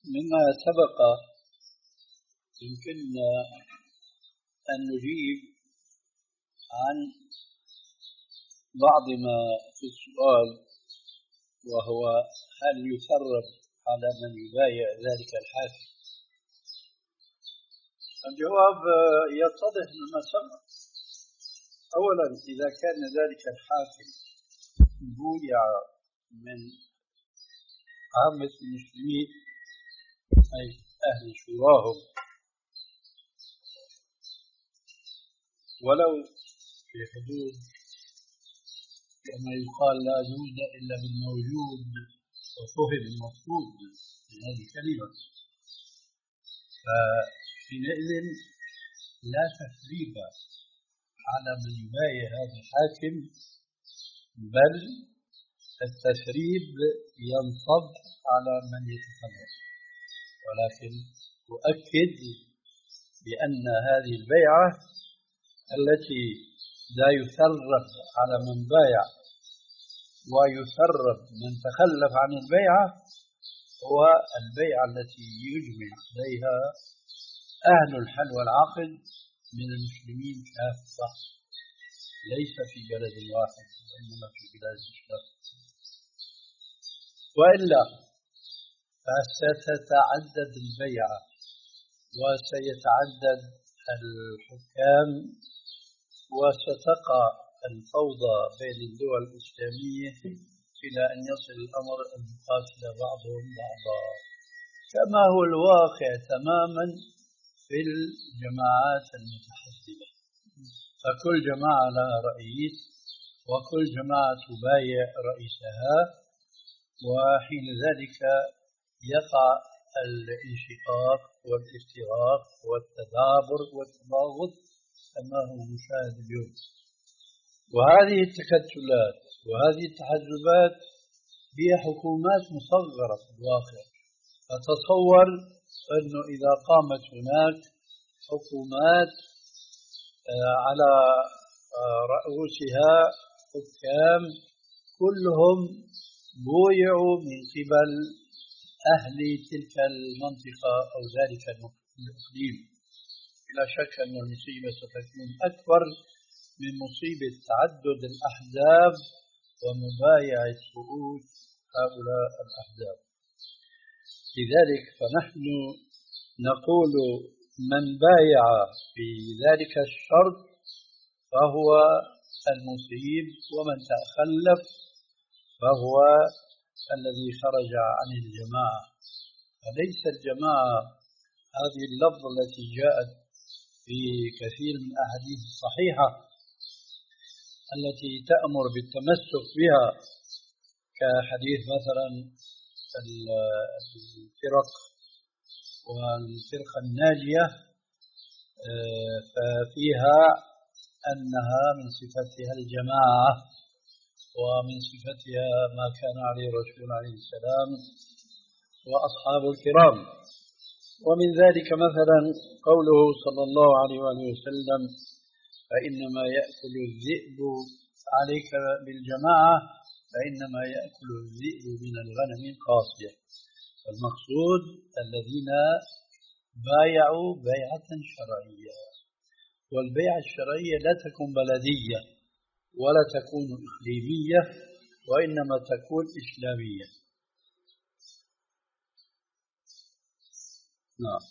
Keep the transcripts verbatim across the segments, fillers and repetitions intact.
مما سبق يمكننا أن نجيب عن بعض ما في السؤال، وهو هل يثرب على من يبايع ذلك الحاكم؟ الجواب يتضح مما سبق. أولا، إذا كان ذلك الحاكم بويع من عامة المسلمين أي أهل شوراهم، ولو في حدود كما يقال لا جود إلا بالموجود وفهم المفروض من هذه الكلمة، فحينئذ لا تثريب على من يبايع هذا الحاكم، بل التثريب ينصب على من يتخلف. ولكن أؤكد بأن هذه البيعة التي لا يثرب على من بايع ويثرب من تخلف عن البيعة هو البيعة التي يجمع عليها أهل الحل والعقد من المسلمين كافة، ليس في بلد واحد وإنما في بلاد مختلفة. وإلا فستتعدد البيعة وسيتعدد الحكام وستقع الفوضى بين الدول الإسلامية إلى أن يصل الأمر أن يقاتل بعضهم بعضا، كما هو الواقع تماما في الجماعات المتحزبة. فكل جماعة لها رئيس وكل جماعة تبايع رئيسها، وحين ذلك يقع الانشقاق والافتراق والتدابر والتباغض كما هو مشاهد اليوم. وهذه التكتلات وهذه التحزبات هي حكومات مصغرة في الواقع. فتصور أنه إذا قامت هناك حكومات على رؤوسها حكام كلهم بويعوا من قبل أهل تلك المنطقة أو ذلك الإقليم، لا شك أن المصيبة ستكون أكبر من مصيبة تعدد الأحزاب ومبايعة رؤوس هؤلاء الأحزاب. لذلك فنحن نقول من بايع في ذلك الشرط فهو المصيب، ومن تخلف فهو الذي خرج عن الجماعة. فليس الجماعة هذه اللفظة التي جاءت في كثير من الأحاديث الصحيحة التي تأمر بالتمسك بها، كحديث مثلا الفرق والفرقة الناجية، ففيها أنها من صفتها الجماعة ومن صفتها ما كان عليه الرسول عليه السلام وأصحاب الكرام. ومن ذلك مثلا قوله صلى الله عليه وسلم فإنما يأكل الذئب عليك بالجماعة فإنما يأكل الذئب من الغنم القاصية. المقصود الذين بايعوا بيعة شرعية، والبيعة الشرعية لا تكون بلدية ولا تكون إقليمية وإنما تكون إسلامية. نعم.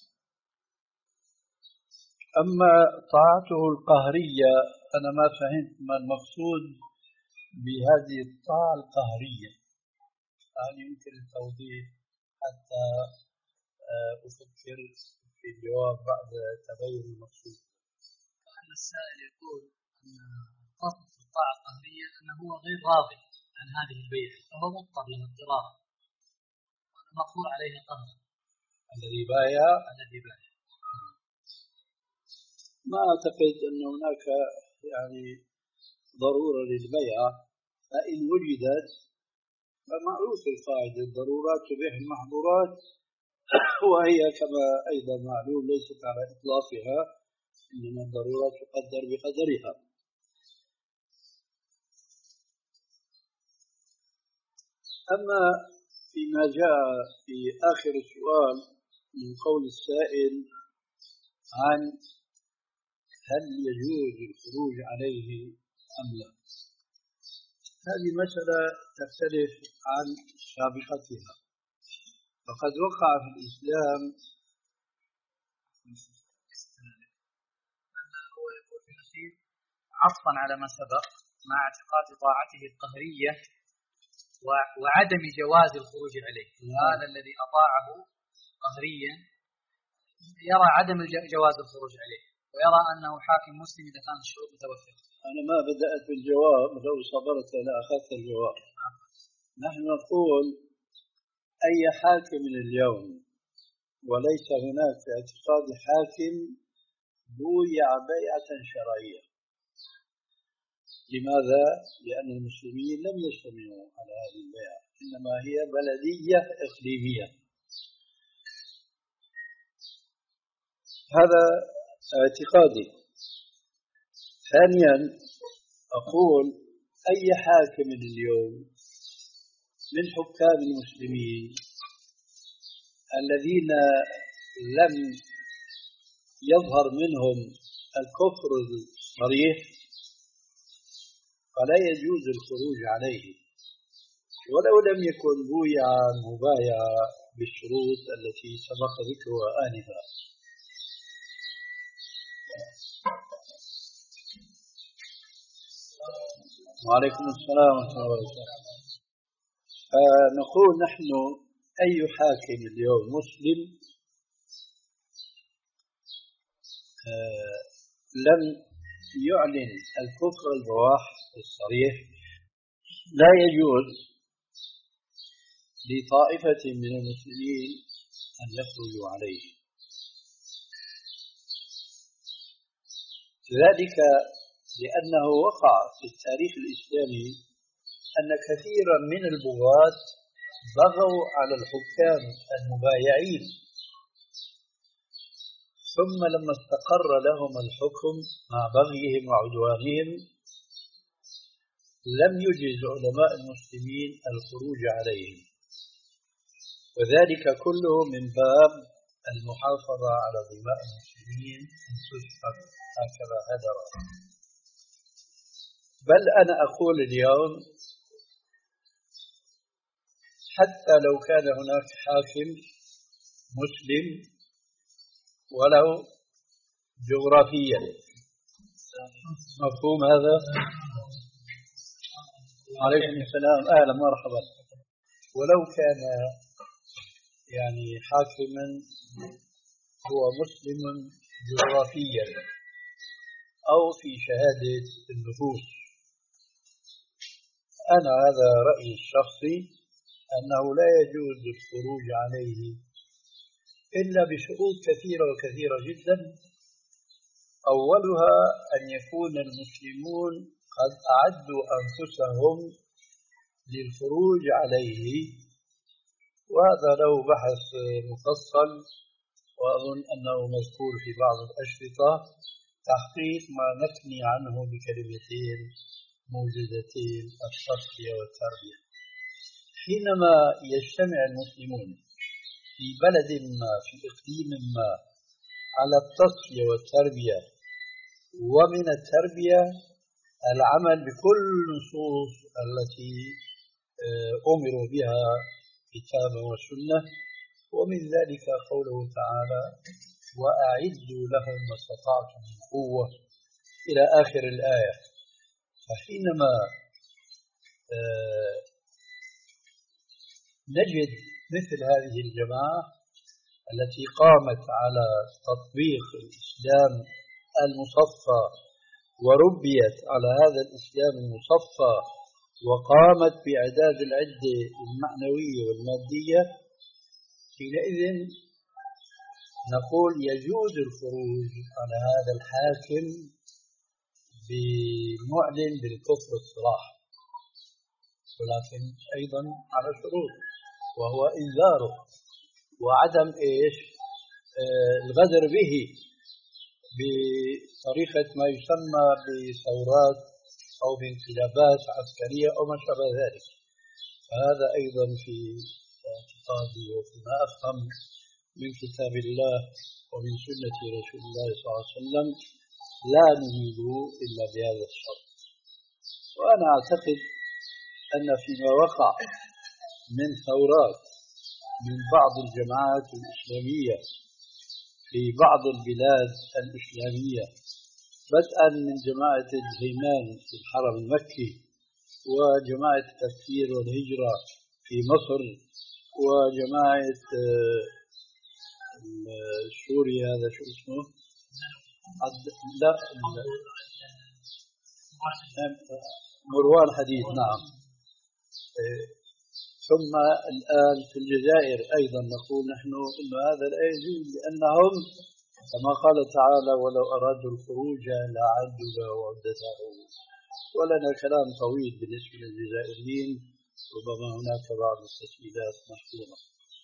أما طاعته القهرية أنا ما فهمت ما المقصود بهذه الطاعة القهرية، هل يمكن التوضيح حتى أفكر في الجواب بعد تبين المقصود؟ أن السائل يقول أن قصد الطاعة القهرية أنه هو غير راضي عن هذه البيعة فهو مضطر له اضطرارا وأنا مقهور عليه قهرا. الذي بايع الذي بايع ما أعتقد أن هناك يعني ضرورة للبيعة، فإن وجدت فمعروف القاعدة الضرورات تبيح المحظورات، وهي كما أيضا معلوم ليست على إطلاقها، إنما الضرورات تقدر بقدرها. أما فيما جاء في آخر السؤال من قول السائل عن هل يجوز الخروج عليه أم لا، هذه مسألة تختلف عن سابقتها. فقد وقع في الإسلام هو يقول في الأخير عطفا على ما سبق مع اعتقاد طاعته القهرية وعدم جواز الخروج عليه. هذا الذي أطاعه قهريا يرى عدم جواز الخروج عليه، ويرى أنه حاكم مسلم إذا كان الشروط متوفرة. أنا ما بدأت بالجواب، لو صبرت لأخذت الجواب. نحن نقول أي حاكم اليوم، وليس هناك في اعتقاد حاكم بويع بيعة شرعية. لماذا؟ لأن المسلمين لم يجتمعوا على هذه البيعة، إنما هي بلدية إقليمية. هذا اعتقادي. ثانيا أقول أي حاكم اليوم من حكام المسلمين الذين لم يظهر منهم الكفر الصريح فلا يجوز الخروج عليه، ولو لم يكن بويعا مبايعا بالشروط التي سبق ذكرها آنفا. وعليكم السلام ورحمة الله وبركاته. فنقول نحن أي حاكم اليوم مسلم لم يعلن الكفر البواح الصريح لا يجوز لطائفة من المسلمين أن يخرجوا عليه. ذلك لأنه وقع في التاريخ الإسلامي أن كثيرا من البغاة بغوا على الحكام المبايعين، ثم لما استقر لهم الحكم مع بغيهم وعدوانهم لم يجز علماء المسلمين الخروج عليهم، وذلك كله من باب المحافظة على دماء المسلمين أن تسفك هكذا هدرا. بل أنا أقول اليوم حتى لو كان هناك حاكم مسلم ولو جغرافيا، مفهوم هذا؟ عليكم السلام، أهلا مرحبا. ولو كان يعني حاكما هو مسلم جغرافيا أو في شهادة النفوس، أنا هذا رأيي الشخصي أنه لا يجوز الخروج عليه إلا بشروط كثيرة وكثيرة جدا. أولها أن يكون المسلمون قد أعدوا أنفسهم للخروج عليه، وهذا له بحث مفصل وأظن أنه مذكور في بعض الأشرطة، تحقيق ما نثني عنه بكلمتين موجزتين: التصفية والتربية. حينما يجتمع المسلمون في بلد ما في إقليم ما على التصفية والتربية، ومن التربية العمل بكل النصوص التي أمروا بها كتابا وسنة، ومن ذلك قوله تعالى: وأعدوا لهم ما استطعتم من قوة إلى آخر الآية. فحينما نجد مثل هذه الجماعة التي قامت على تطبيق الإسلام المصفى وربيت على هذا الإسلام المصفى وقامت بإعداد العدة المعنوية والمادية، حينئذ نقول يجوز الخروج على هذا الحاكم بمعلن بالكفر الصراح، ولكن أيضا على شروط، وهو إنذاره وعدم إيش آه الغدر به بطريقة ما يسمى بثورات أو بانقلابات عسكرية أو ما شابه ذلك. فهذا أيضا في اعتقادي وفيما أفهم من كتاب الله ومن سنة رسول الله صلى الله عليه وسلم لا نريد إلا بهذا الشرط. وأنا أعتقد أن فيما وقع من ثورات من بعض الجماعات الإسلامية في بعض البلاد الإسلامية، بدءا من جماعة الهيمان في الحرم المكي، وجماعة التفكير والهجرة في مصر، وجماعة سوريا هذا شو اسمه؟ لا مروان حديث، نعم. ثم الآن في الجزائر أيضا نقول نحن إن هذا لا يجوز، لأنهم كما قال تعالى ولو أرادوا الخروج لأعدوا له عدته. ولنا كلام طويل بالنسبة للجزائريين، ربما هناك بعض التسجيلات مشهورة.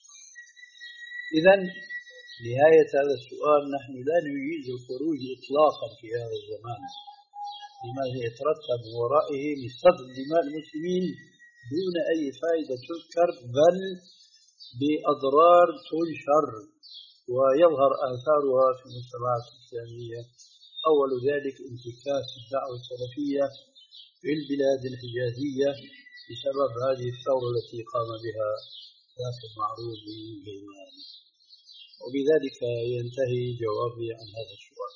إذن نهاية هذا السؤال، نحن لا نريد الخروج إطلاقا في هذا الزمان لما يترتب ورائه من سفك دماء المسلمين دون أي فائدة تذكر، بل بأضرار تنشر ويظهر آثارها في المجتمعات الإسلامية. أول ذلك انتكاس الدعوة السلفية في البلاد الحجازية بسبب هذه الثورة التي قام بها ذاك المعروف بالهيمان. وبذلك ينتهي جوابي عن هذا السؤال.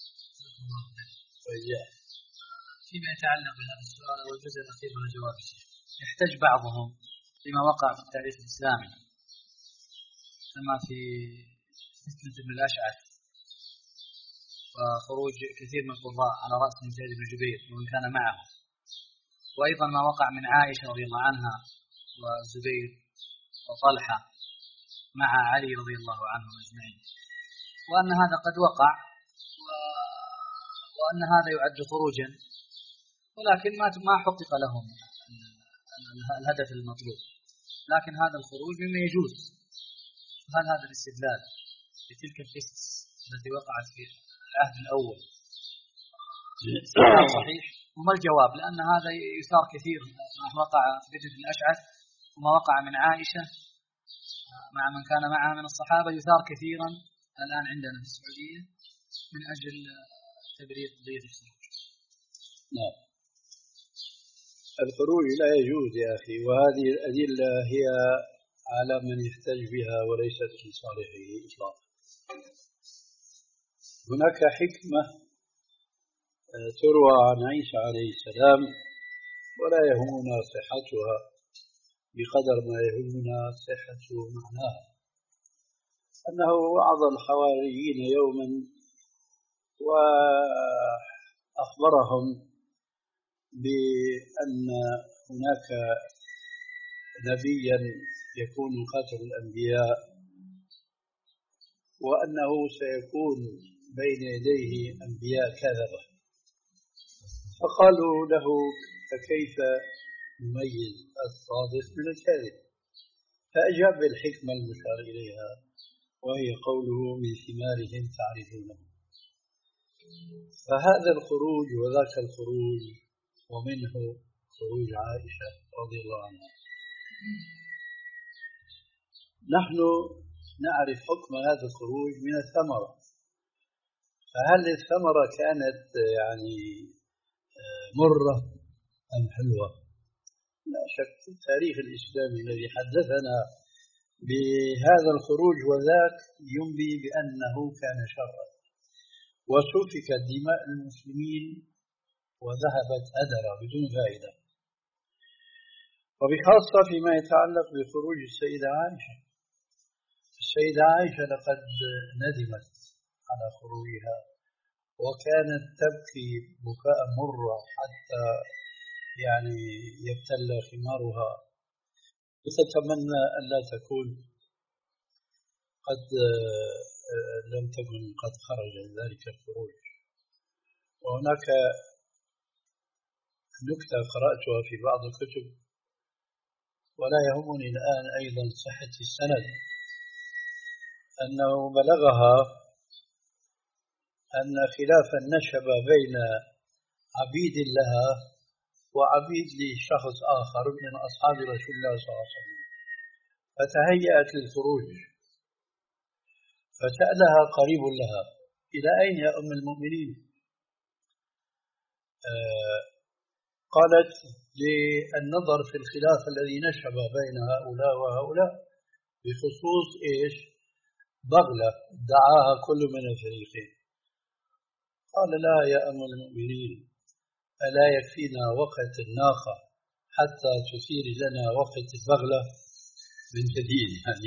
فيما يتعلق بهذا السؤال والجزء الأخير من الجواب، يحتج بعضهم فيما وقع في التاريخ الإسلامي كما في فتنة ابن الأشعث وخروج كثير من القراء على رأسهم سعيد بن جبير ومن كان معه، وأيضا ما وقع من عائشة رضي الله عنها وزبير وطلحة مع علي رضي الله عنهم أجمعين، وأن هذا قد وقع وأن هذا يعد خروجا، ولكن ما ما حقق لهم الهدف المطلوب. لكن هذا الخروج مما يجوز. هل هذا الاستدلال بتلك القصص التي وقعت في العهد الأول صحيح؟ وما الجواب؟ لأن هذا يثار كثير، ما وقع في فتنة الأشعث وما وقع من عائشة مع من كان معها من الصحابة يثار كثيرا الآن عندنا في السعودية من أجل تبرير قضية الخروج. نعم، الخروج لا يجوز يا أخي، وهذه الأدلة هي على من يحتج بها وليست في صالحه إطلاقا. هناك حكمة تروى عن عيسى عليه السلام ولا يهمنا صحتها بقدر ما يهمنا صحة معناها، أنه وعظ الحواريين يوما وأخبرهم بأن هناك نبيا يكون خاتم الأنبياء، وأنه سيكون بين يديه أنبياء كذبة. فقالوا له فكيف نميز الصادق من الكاذب؟ فأجاب بالحكمة المشار إليها، وهي قوله من ثمارهم تعرفونه. فهذا الخروج وذاك الخروج، ومنه خروج عائشة رضي الله عنها. نحن نعرف حكم هذا الخروج من الثمرة، فهل الثمرة كانت يعني مرة أم حلوة؟ لا شك التاريخ الإسلامي الذي حدثنا بهذا الخروج وذاك ينبي بأنه كان شرا، وسفكت دماء المسلمين وذهبت هدرا بدون فائدة، وبخاصة فيما يتعلق بخروج السيدة عائشة. السيدة عائشة لقد ندمت على خروجها وكانت تبكي بكاء مرة حتى يعني يبتل خمارها، وتتمنى أن لا تكون قد لم تكن قد خرج ذلك الخروج. وهناك نكتة قرأتها في بعض الكتب ولا يهمني الآن أيضا صحة السند، أنه بلغها أن خلافا نشب بين عبيد لها وعبيد لشخص آخر من أصحاب رسول الله صلى الله عليه وسلم، فتهيأت للخروج، فسألها قريب لها: إلى أين يا أم المؤمنين؟ آه قالت: للنظر في الخلاف الذي نشب بين هؤلاء وهؤلاء بخصوص إيش؟ بغلة دعاها كل من الفريقين. قال: لا يا أم المؤمنين، ألا يكفينا وقت الناقة حتى تثير لنا وقت البغلة من جديد؟ يعني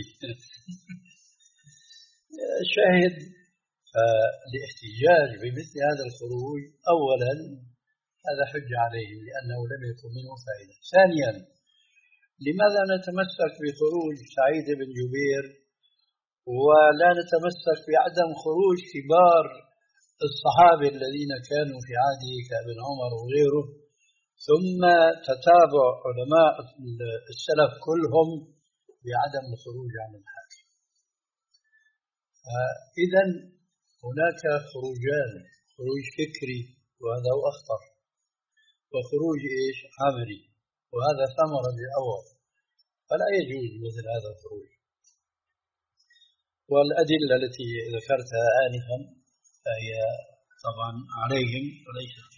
شاهد. فالاحتجاج بمثل هذا الخروج أولا هذا حجة عليهم لأنه لم يكن منه فائدة. ثانيا، لماذا نتمسك بخروج سعيد بن جبير ولا نتمسك بعدم خروج كبار الصحابة الذين كانوا في عهده كابن عمر وغيره، ثم تتابع علماء السلف كلهم بعدم الخروج عن الحاكم؟ إذا هناك خروجان: خروج فكري وهذا هو أخطر، وخروج إيش؟ عملي، وهذا ثمر الأول، فلا يجوز مثل هذا الخروج. والأدلة التي ذكرتها آنفا فهي طبعا عليهم وليست.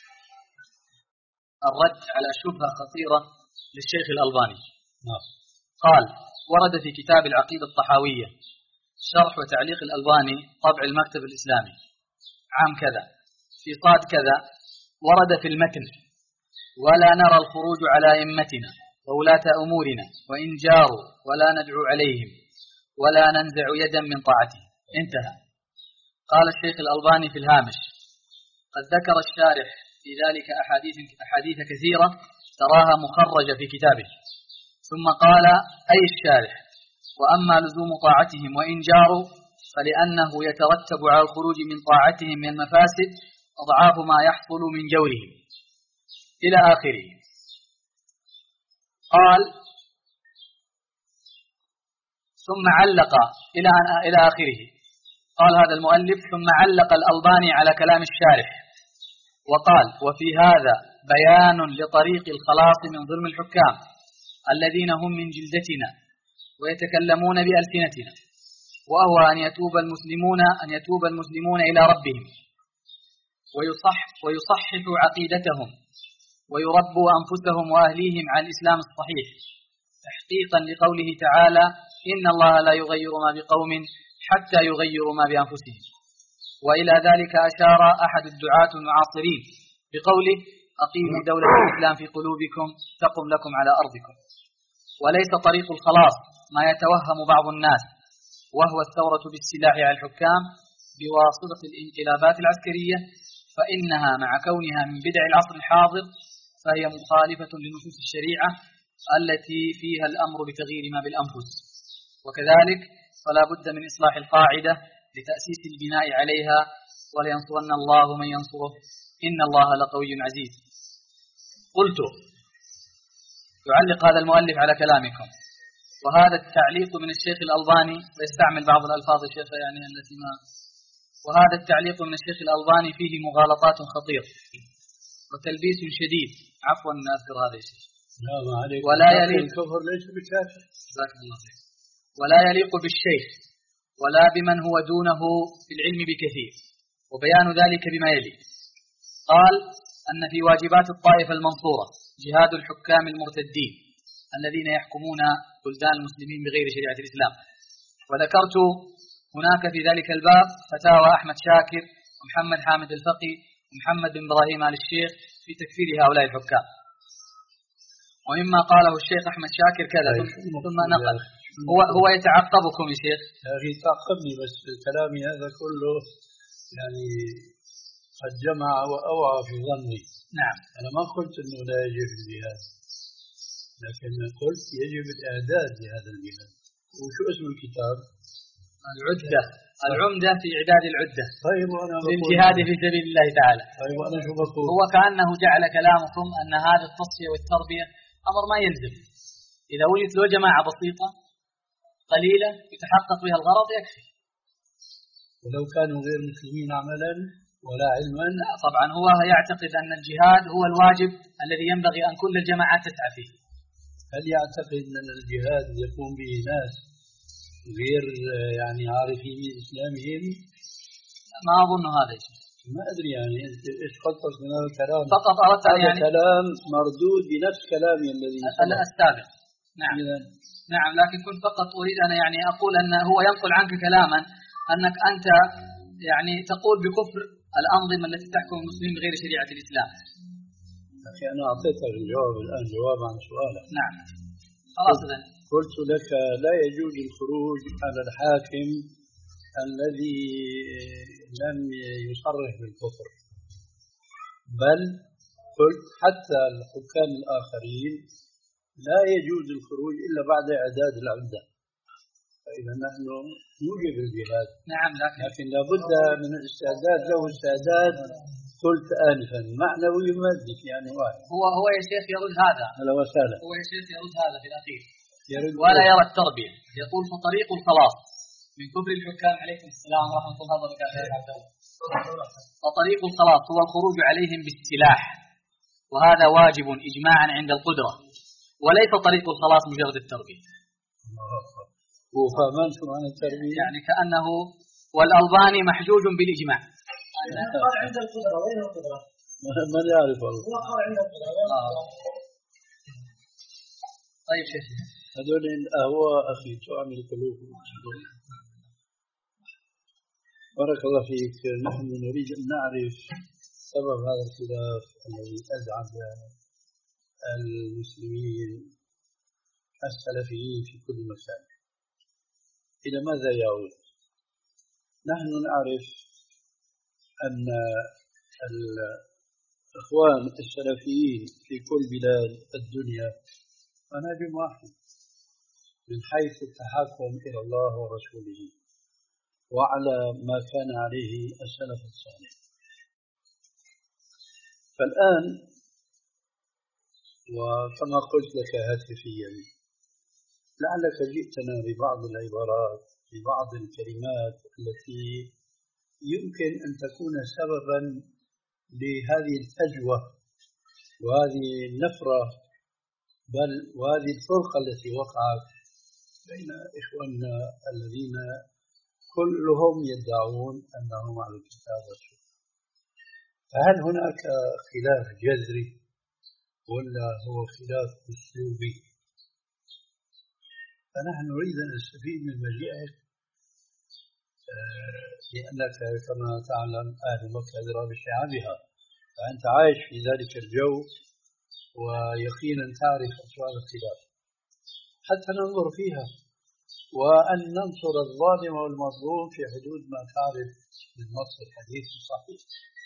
الرد على شبهة خطيرة للشيخ الألباني. نعم. قال: ورد في كتاب العقيدة الطحاوية شرح وتعليق الألباني طبع المكتب الإسلامي عام كذا في صاد كذا، ورد في المتن: ولا نرى الخروج على أئمتنا وولاة أمورنا وإن جاروا ولا ندعو عليهم ولا ننزع يدا من طاعته. انتهى. قال الشيخ الألباني في الهامش: قد ذكر الشارح في ذلك أحاديث, أحاديث كثيرة تراها مخرجة في كتابه، ثم قال: أي الشارح: وأما لزوم طاعتهم وإن جاروا فلأنه يترتب على الخروج من طاعتهم من المفاسد أضعاف ما يحصل من جورهم، إلى آخره. قال: ثم علق إلى إلى آخره. قال هذا المؤلف: ثم علق الألباني على كلام الشارح وقال: وفي هذا بيان لطريق الخلاص من ظلم الحكام الذين هم من جلدتنا ويتكلمون بألسنتنا، وهو أن يتوب المسلمون أن يتوب المسلمون إلى ربهم ويصح ويصححوا عقيدتهم ويربوا أنفسهم وأهليهم على الإسلام الصحيح، تحقيقا لقوله تعالى: إن الله لا يغير ما بقوم حتى يغيروا ما بأنفسهم. وإلى ذلك أشار أحد الدعاة المعاصرين بقوله: أقيموا دولة الإسلام في قلوبكم تقم لكم على أرضكم. وليس طريق الخلاص ما يتوهم بعض الناس، وهو الثورة بالسلاح على الحكام بواسطة الانقلابات العسكرية، فإنها مع كونها من بدع العصر الحاضر فهي مخالفة لنصوص الشريعة التي فيها الأمر بتغيير ما بالأنفس. وكذلك فلا بد من إصلاح القاعدة لتأسيس البناء عليها: ولينصرن الله من ينصره إن الله لقوي عزيز. قلت: يعلق هذا المؤلف على كلامكم، وهذا التعليق من الشيخ الألباني، ويستعمل بعض الألفاظ الشيخ يعني التي ما وهذا التعليق من الشيخ الألباني فيه مغالطات خطيرة وتلبيس شديد. عفوا ناصر هذا الشيء. ولا يليق الكفر ليس بكافر. ولا يليق بالشيخ ولا بمن هو دونه في العلم بكثير، وبيان ذلك بما يلي. قال: أن في واجبات الطائفة المنصورة جهاد الحكام المرتدين الذين يحكمون بلدان المسلمين بغير شريعة الإسلام. وذكرت هناك في ذلك الباب فتاوى أحمد شاكر ومحمد حامد الفقي ومحمد بن إبراهيم آل الشيخ في تكفير هؤلاء الحكام. ومما قاله الشيخ أحمد شاكر كذا ثم نقل. هو هو يتعقبكم يا شيخ. يا أخي تعقبني بس كلامي هذا كله يعني قد جمع وأوعى في ظني. نعم. أنا ما قلت إنه لا يجب الجهاد، لكن قلت يجب الإعداد لهذا الجهاد. وشو اسم الكتاب؟ العدة، العمدة في إعداد العدة. طيب وأنا للجهاد في سبيل الله تعالى. طيب وأنا شو بقول؟ هو كأنه جعل كلامكم أن هذا التصفية والتربية أمر ما يلزم. إذا وجدت له جماعة بسيطة قليلة يتحقق بها الغرض يكفي. ولو كانوا غير مسلمين عملا ولا علما؟ لا طبعا، هو يعتقد أن الجهاد هو الواجب الذي ينبغي أن كل الجماعات تسعى فيه. هل يعتقد أن الجهاد يقوم به ناس غير يعني عارفين بإسلامهم؟ ما أظن هذا الشيء. ما أدري يعني أنت إيش قصدك من هذا الكلام؟ فقط أردت أن يعني كلام مردود بنفس كلامي الذي السابق. نعم نعم، لكن كنت فقط أريد أن يعني أقول أن هو ينقل عنك كلاما أنك أنت يعني تقول بكفر الأنظمة التي تحكم المسلمين بغير شريعة الإسلام. أخي أنا أعطيتك الجواب الآن، جواب عن سؤالك. نعم خلاص. إذن قلت لك لا يجوز الخروج على الحاكم الذي لم يصرح بالكفر، بل قلت حتى الحكام الآخرين لا يجوز الخروج إلا بعد إعداد العدة، فإذا نحن نوجب الجهاد. نعم، لكن, لكن لابد من الاستعداد له استعداد قلت آنفا معنوي ومادي يعني واحد. هو هو يا شيخ يرد هذا. هلا وسهلا. هو يا شيخ يرد هذا في الأخير ولا يرى التربية. يقول فطريق الخلاص من كفر الحكام عليكم السلام ورحمة الله وبركاته. فطريق الخلاص هو الخروج عليهم بالسلاح، وهذا واجب إجماعا عند القدرة، وليس طريق الخلاص مجرد التربية. وفهمان شو معنى التربية؟ يعني كأنه والألباني محجوج بالإجماع. قال عند القدرة. وين القدرة؟ من يعرف الله. هو قال عند القدرة. طيب شيخ هذول الأهواء أخي تعمل قلوب. بارك الله فيك. نحن نريد أن نعرف سبب هذا الخلاف الذي أزعج المسلمين السلفيين في كل مكان. إلى ماذا يعود؟ نحن نعرف أن الإخوان السلفيين في كل بلاد الدنيا منهج واحد من حيث التحكم إلى الله ورسوله وعلى ما كان عليه السلف الصالح. فالآن وكما قلت لك هاتفيا لعلك جئتنا ببعض العبارات ببعض الكلمات التي يمكن أن تكون سببا لهذه الفجوة وهذه النفرة بل وهذه الفرقة التي وقعت بين إخواننا الذين كلهم يدعون أنهم على الكتاب والسنة. فهل هناك خلاف جذري ولا هو خلاف أسلوبي؟ فنحن نريد أن نستفيد من مجيئك لأنك كما تعلم أهل مكة أدرى بشعابها، فأنت عايش في ذلك الجو ويقينا تعرف أسباب الخلاف حتى ننظر فيها وأن ننصر الظالم والمظلوم في حدود ما تعرف بالنص الحديث الصحيح.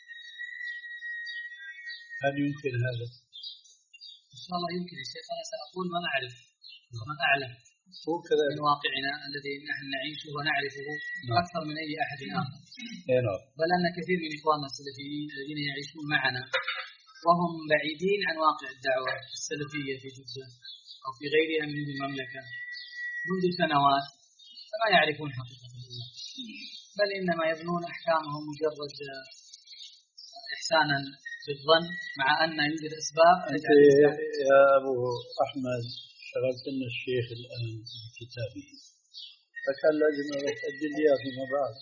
هل يمكن هذا؟ إن شاء الله يمكن يا شيخ. أنا سأقول ما نعرف وما أعلم من واقعنا الذي نحن نعيشه ونعرفه أكثر من أي أحد آخر. بل أن كثير من إخواننا السلفيين الذين يعيشون معنا وهم بعيدين عن واقع الدعوة السلفية في جدة أو في غيرها من المملكة منذ سنوات فما يعرفون حقيقة الله، بل إنما يبنون أحكامهم مجرد إحسانا بالظن مع أن يوجد أسباب. يا أبو أحمد شغلت لنا الشيخ الآن بكتابه فكان لازم أسجل لي فيما بعد.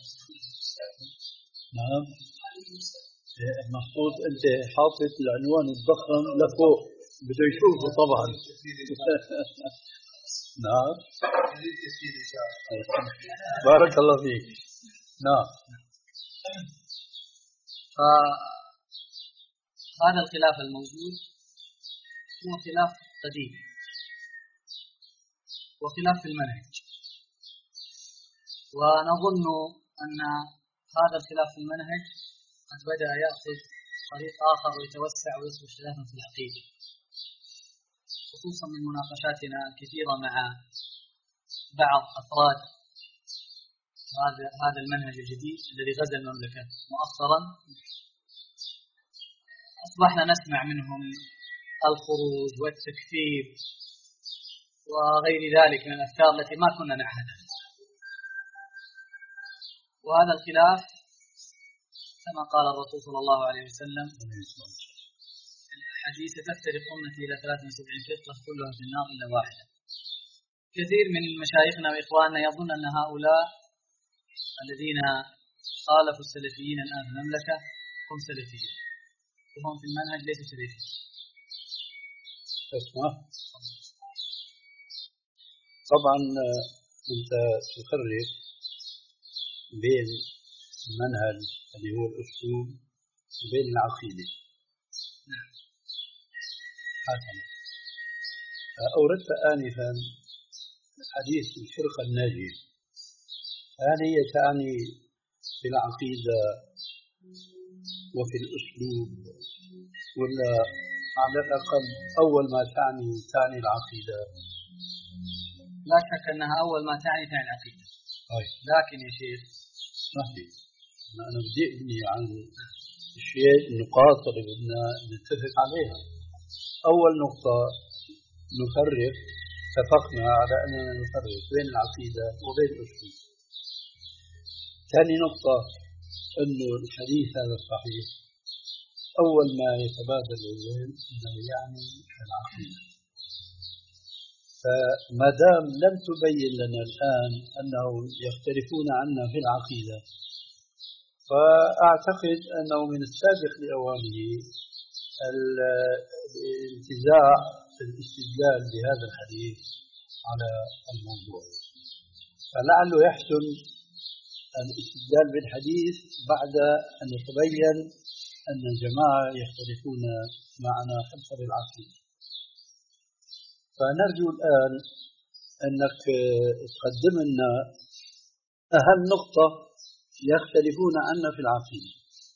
نعم المفروض أنت حاطط العنوان الضخم لفوق بده يشوفه طبعا. نعم بارك الله فيك. نعم هذا الخلاف الموجود هو خلاف قديم وخلاف في المنهج، ونظن أن هذا الخلاف في المنهج قد بدأ يأخذ طريق آخر ويتوسع ويصبح خلافا في العقيدة، خصوصا من مناقشاتنا الكثيرة مع بعض أفراد هذا هذا المنهج الجديد الذي غزا المملكة مؤخرا. أصبحنا نسمع منهم الخروج والتكفير وغير ذلك من الأفكار التي ما كنا نعهدها. وهذا الخلاف كما قال الرسول صلى الله عليه وسلم حديث تفترق أمتي إلى ثلاث وسبعين فرقة كلها في النار إلا واحدة. كثير من مشايخنا وإخواننا يظن أن هؤلاء الذين خالفوا السلفيين الآن في المملكة هم سلفيين، وهم في المنهج ليسوا سلفيين. اسمع، طبعا أنت تفرق بين المنهج اللي هو الأسلوب وبين العقيدة. نعم. حسنا. أوردت آنفا حديث الفرقة الناجية، هل هي تعني في العقيدة وفي الأسلوب، ولا على الأقل أول ما تعني تعني العقيدة؟ لا شك أنها أول ما تعني تعني العقيدة. طيب. لكن يا شيخ صحيح، أنا بدي أبني عن الشيء النقاط اللي بدنا نتفق عليها. أول نقطة نفرق، اتفقنا على أننا نفرق بين العقيدة وبين الأسلوب. ثاني نقطة أنه الحديث هذا الصحيح أول ما يتبادل الذهن أنه يعني العقيدة. فما دام لم تبين لنا الآن أنهم يختلفون عنا في العقيدة، فأعتقد أنه من السابق لأوانه الانتزاع الاستدلال بهذا الحديث على الموضوع. فلعله يحسن الاستدلال بالحديث بعد أن يتبين أن الجماعة يختلفون معنا حسب العقيدة. فنرجو الآن أنك تقدم لنا أهم نقطة يختلفون عنا في العقيدة.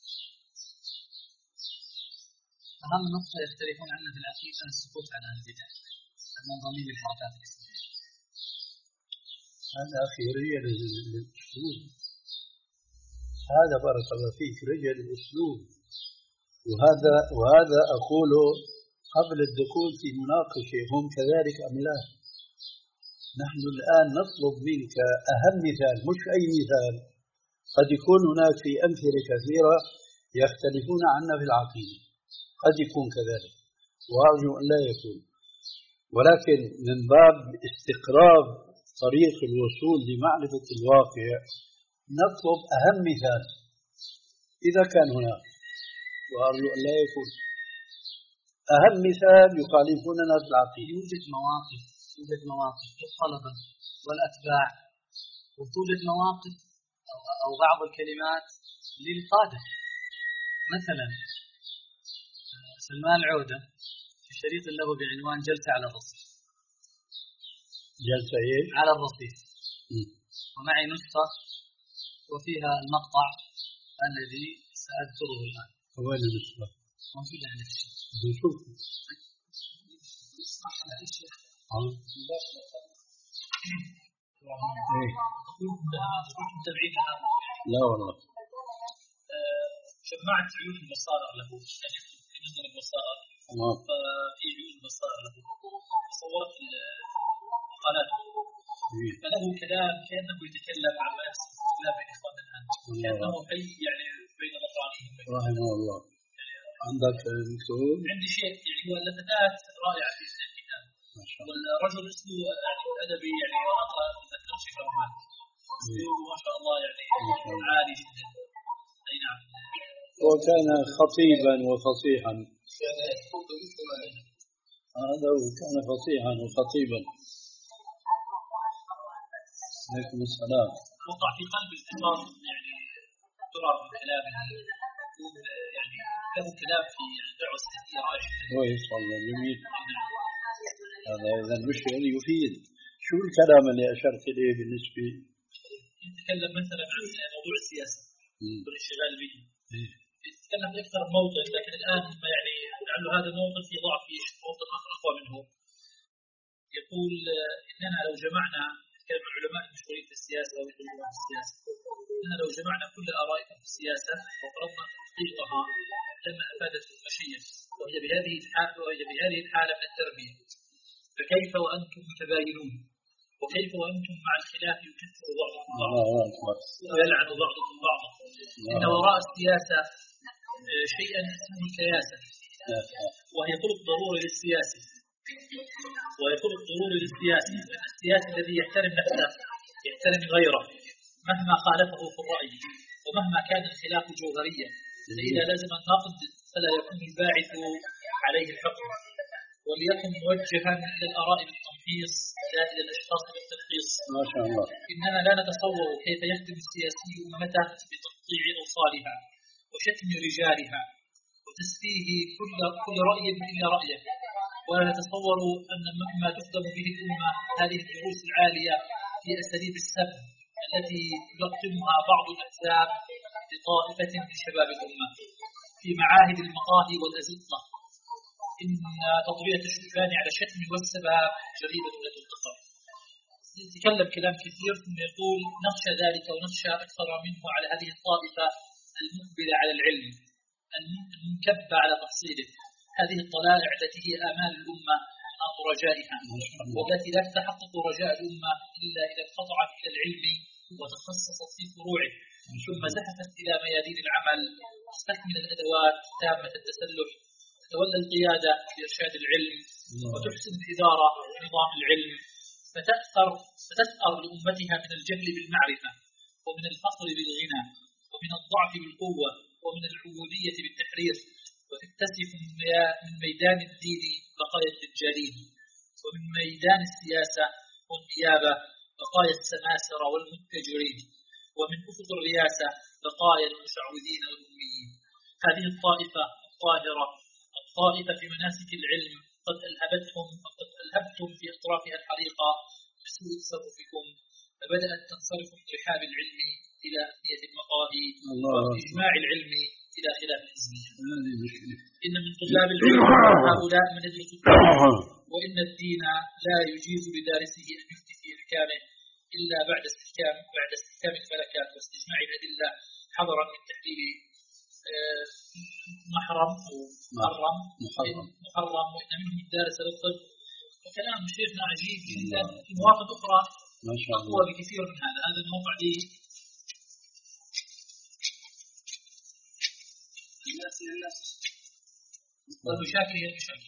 أهم نقطة يختلفون عنا في العقيدة السكوت عن البدع المنظمين للحركات الإسلامية. هذا أخي رجل الأسلوب، هذا بارك الله فيك رجل الأسلوب، وهذا وهذا أقوله قبل الدخول في مناقشة هم كذلك أم لا. نحن الآن نطلب منك أهم مثال، مش أي مثال. قد يكون هناك في أمثلة كثيرة يختلفون عنا في العقيدة، قد يكون كذلك وأرجو أن لا يكون، ولكن من باب استقراب طريق الوصول لمعرفة الواقع نطلب أهم مثال إذا كان هناك، وأرجو أن لا يكون أهم مثال يخالفوننا في العقيدة. يوجد مواقف يوجد مواقف للطلبة والأتباع، وتوجد مواقف أو بعض الكلمات للقادة. مثلا سلمان العودة في شريط له بعنوان جلسة على الرصيف. جلسة إيه؟ على الرصيف. م. ومعي نسخة وفيها المقطع الذي سأذكره الآن. وين النسخة؟ موجودة عند الشيخ. نشوف. لا والله. جمعت عيون البصارة له، يعني عيون البصارة. ففي عيون البصارة له صورت مقالاته، فله كلام كأنه يتكلم عن ما يحصل في بين إخواننا الآن، كأنه حي يعني بين أطرافهم. رحمه الله. عندك مكتوب؟ عندي شيء يعني هو لفتات رائعة في الكتاب، والرجل اسمه يعني أدبي يعني وأقرأ تذكر شكله معك ما شاء الله يعني عالي جدا. أي نعم. وكان خطيبا وفصيحا. هذا كان فصيحا وخطيبا. عليكم السلام. وقع في قلب الإمام يعني ترى من كلامه يعني له كلام في دعوة السلفية رائع. كويس والله جميل. هذا إذا المشكلة يفيد. شو الكلام اللي أشرت إليه بالنسبة؟ يتكلم مثلا عن موضوع السياسة والانشغال به. يتكلم أكثر موطن، لكن الآن يعني لعل هذا الموطن في ضعف، في موطن آخر أقوى منه. يقول إننا لو جمعنا كلام العلماء المشهورين في السياسة ويقولون في السياسة، إننا لو جمعنا كل آرائهم في السياسة وقررنا تحقيقها لما أفادت المشية، وهي بهذه الحالة وهي بهذه الحالة من التربية. فكيف وأنتم متباينون؟ وكيف وأنتم مع الخلاف يكفر بعضكم بعضا ويلعن بعضكم بعضا؟ إن وراء السياسة شيئا اسمه الكياسة، وهي طرق ضروري للسياسي وهي طرق ضروري للسياسي لأن السياسي الذي يحترم نفسه يحترم غيره مهما خالفه في الرأي ومهما كان الخلاف جوهريا، فإذا لازم النقد فلا يكون الباعث عليه الحكم، وليكن موجها إلى الآراء بالتمحيص لا إلى الأشخاص بالتلخيص. ما شاء الله. إننا لا نتصور كيف يخدم السياسي أمته بتقطيع أوصالها وشتم رجالها وتسفيه كل كل رأي إلا رأيه، ولا نتصور أن ما تخدم به الأمة هذه الدروس العالية في أساليب السب التي يلقنها بعض الأحزاب لطائفة من شباب الأمة في معاهد المقاهي والأزقة. إن تطبية الشبان على الشتم والسباب جريمة لا تغتفر. يتكلم كلام كثير ثم يقول نخشى ذلك ونخشى أكثر منه على هذه الطائفة المقبلة على العلم المنكبة على تحصيله، هذه الطلائع التي هي آمال الأمة ناط رجائها، والتي لا تتحقق رجاء الأمة إلا إذا انقطعت إلى العلم وتخصصت في فروعه، ثم زحفت إلى ميادين العمل تستكمل الأدوات تامة التسلح، تتولى القيادة بإرشاد العلم وتحسن الإدارة ونظام العلم، فتأثر فتثأر لأمتها من الجهل بالمعرفة ومن الفقر بالغنى ومن الضعف بالقوة ومن العبودية بالتحرير، وتكتسف من ميدان الدين بقايا الدجالين، ومن ميدان السياسة والنيابة بقايا السماسرة والمتجرين، ومن أفق الرياسة بقايا المشعوذين والأميين. هذه الطائفة الطاهرة الطائفة في مناسك العلم قد ألهبتهم وقد ألهبتم في أطرافها الحريقة بسوء تصرفكم، فبدأت تنصرف من رحاب العلم إلى أثنية المقاهي وإجماع العلم إلى خلاف الحزبية. إن من طلاب العلم هؤلاء من يدرس الدين، وإن الدين لا يجيز لدارسه أن يفتي في أحكامه إلا بعد استحكام بعد استحكام الفلكات واستجماع الأدلة حذرا من تحليل محرم أو محرم محرم محرم وإن منهم الدارس للطب. وكلام شيخنا عجيب جدا في مواقف أخرى أقوى بكثير من هذا. هذا الموقع لي والمشاكل هي المشاكل.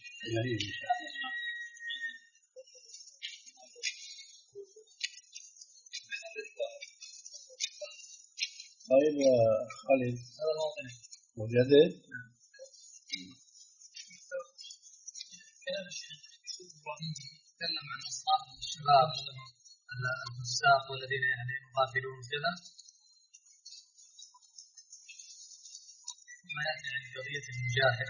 طيب يا خالد وجده كلام الشيخ إبراهيم يتكلم عن أصحاب الشباب الفساق والذين يعني يقاتلون كذا، ما يأتي عن قضية المجاهد.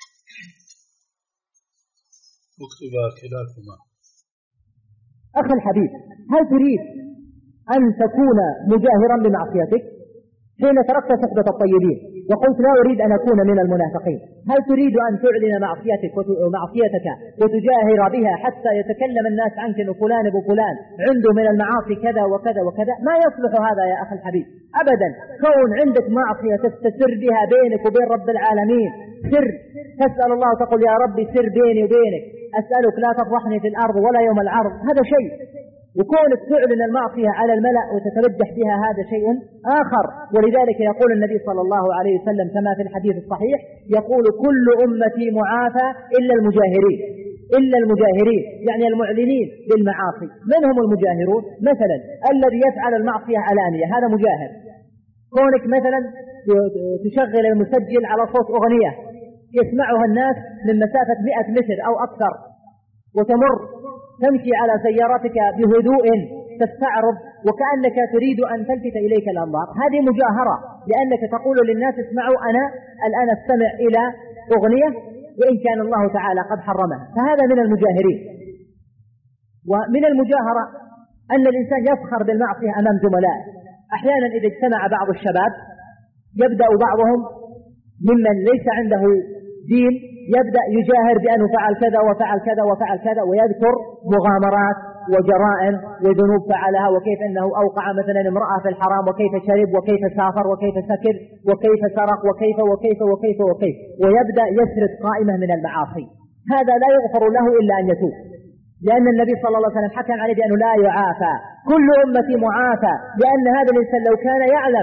اكتب كلاكما. أخي الحبيب، هل تريد أن تكون مجاهرا بمعصيتك حين تركت صحبة الطيبين وقلت لا أريد أن أكون من المنافقين؟ هل تريد أن تعلن معصيتك ومعصيتك وتجاهر بها حتى يتكلم الناس عنك أن فلان أبو فلان عنده من المعاصي كذا وكذا وكذا؟ ما يصلح هذا يا أخي الحبيب أبدا. كون عندك معصية تستسر بها بينك وبين رب العالمين، سر تسأل الله تقول يا ربي سر بيني وبينك، أسألك لا تفضحني في الأرض ولا يوم العرض، هذا شيء. وكونك تعلن المعصية على الملأ وتتبجح بها هذا شيء آخر. ولذلك يقول النبي صلى الله عليه وسلم كما في الحديث الصحيح، يقول كل أمتي معافى إلا المجاهرين، إلا المجاهرين يعني المعلنين بالمعاصي. من هم المجاهرون؟ مثلا الذي يفعل المعصية علانية هذا مجاهر. كونك مثلا تشغل المسجل على صوت أغنية يسمعها الناس من مسافة مئة متر أو أكثر، وتمر تمشي على سيارتك بهدوء تستعرض وكأنك تريد أن تلفت إليك الأنظار، هذه مجاهرة، لأنك تقول للناس اسمعوا أنا الآن استمع إلى أغنية وإن كان الله تعالى قد حرمها، فهذا من المجاهرين. ومن المجاهرة أن الإنسان يفخر بالمعصية أمام زملائه. أحيانا إذا اجتمع بعض الشباب يبدأ بعضهم ممن ليس عنده دين يبدأ يجاهر بأنه فعل كذا وفعل كذا وفعل كذا، ويذكر مغامرات وجرائم وذنوب فعلها، وكيف أنه أوقع مثلا امرأة في الحرام، وكيف شرب وكيف سافر وكيف سكر وكيف سرق وكيف وكيف وكيف وكيف، ويبدأ يسرد قائمة من المعاصي. هذا لا يغفر له إلا أن يتوب، لأن النبي صلى الله عليه وسلم حكم عليه بأنه لا يعافى، كل أمتي معافى، لأن هذا الإنسان لو كان يعلم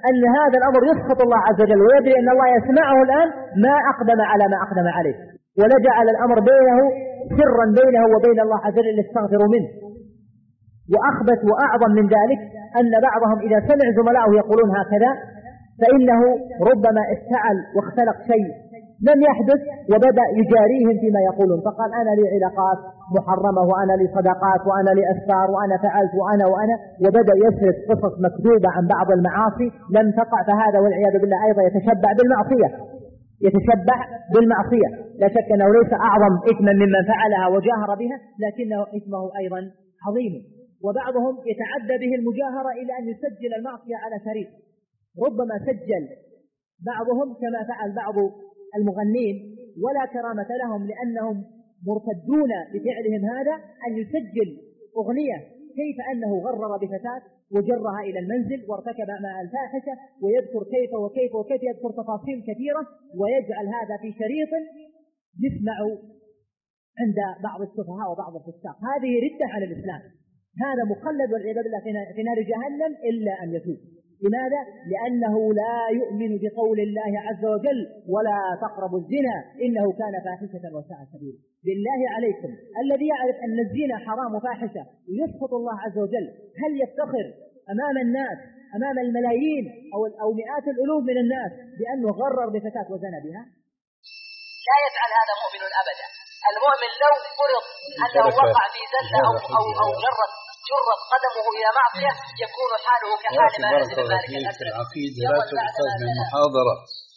أن هذا الأمر يسخط الله عز وجل، ويدري أن الله يسمعه الآن، ما أقدم على ما أقدم عليه، ولجعل الأمر بينه سرا بينه وبين الله عز وجل يستغفر منه. وأخبث وأعظم من ذلك أن بعضهم إذا سمع زملائه يقولون هكذا فإنه ربما افتعل واختلق شيء لم يحدث وبدأ يجاريهم فيما يقولون، فقال أنا لي علاقات محرمة وأنا لي صداقات وأنا لي أسفار وأنا فعلت وأنا وأنا وبدأ يسرد قصص مكذوبة عن بعض المعاصي لم تقع، فهذا والعياذ بالله أيضا يتشبع بالمعصية يتشبع بالمعصية لا شك أنه ليس أعظم إثما ممن فعلها وجاهر بها، لكنه إثمه أيضا عظيم. وبعضهم يتعدى به المجاهرة إلى أن يسجل المعصية على شريط، ربما سجل بعضهم كما فعل بعض المغنين ولا كرامة لهم لأنهم مرتدون بفعلهم هذا، أن يسجل أغنية كيف أنه غرر بفتاة وجرها إلى المنزل وارتكب مع الفاحشة، ويذكر كيف وكيف وكيف يذكر تفاصيل كثيرة ويجعل هذا في شريط يسمع عند بعض السفهاء وبعض الفساق. هذه ردة على الإسلام، هذا مخلد والعياذ بالله في نار جهنم إلا أن يتوب. لماذا؟ لأنه لا يؤمن بقول الله عز وجل ولا تقربوا الزنا إنه كان فاحشة وساء سبيلا. بالله عليكم الذي يعرف أن الزنا حرام وفاحشة ويسخط الله عز وجل، هل يفتخر أمام الناس أمام الملايين أو أو مئات الألوف من الناس بأنه غرر بفتاة وزنى بها؟ لا يفعل هذا مؤمن أبدا. المؤمن لو فرض أنه وقع في زلة أو أو أو جرت جرت قدمه إلى معصية يكون حاله كحال ما نزل مالك الأسد. العقيدة لا تؤخذ من محاضرة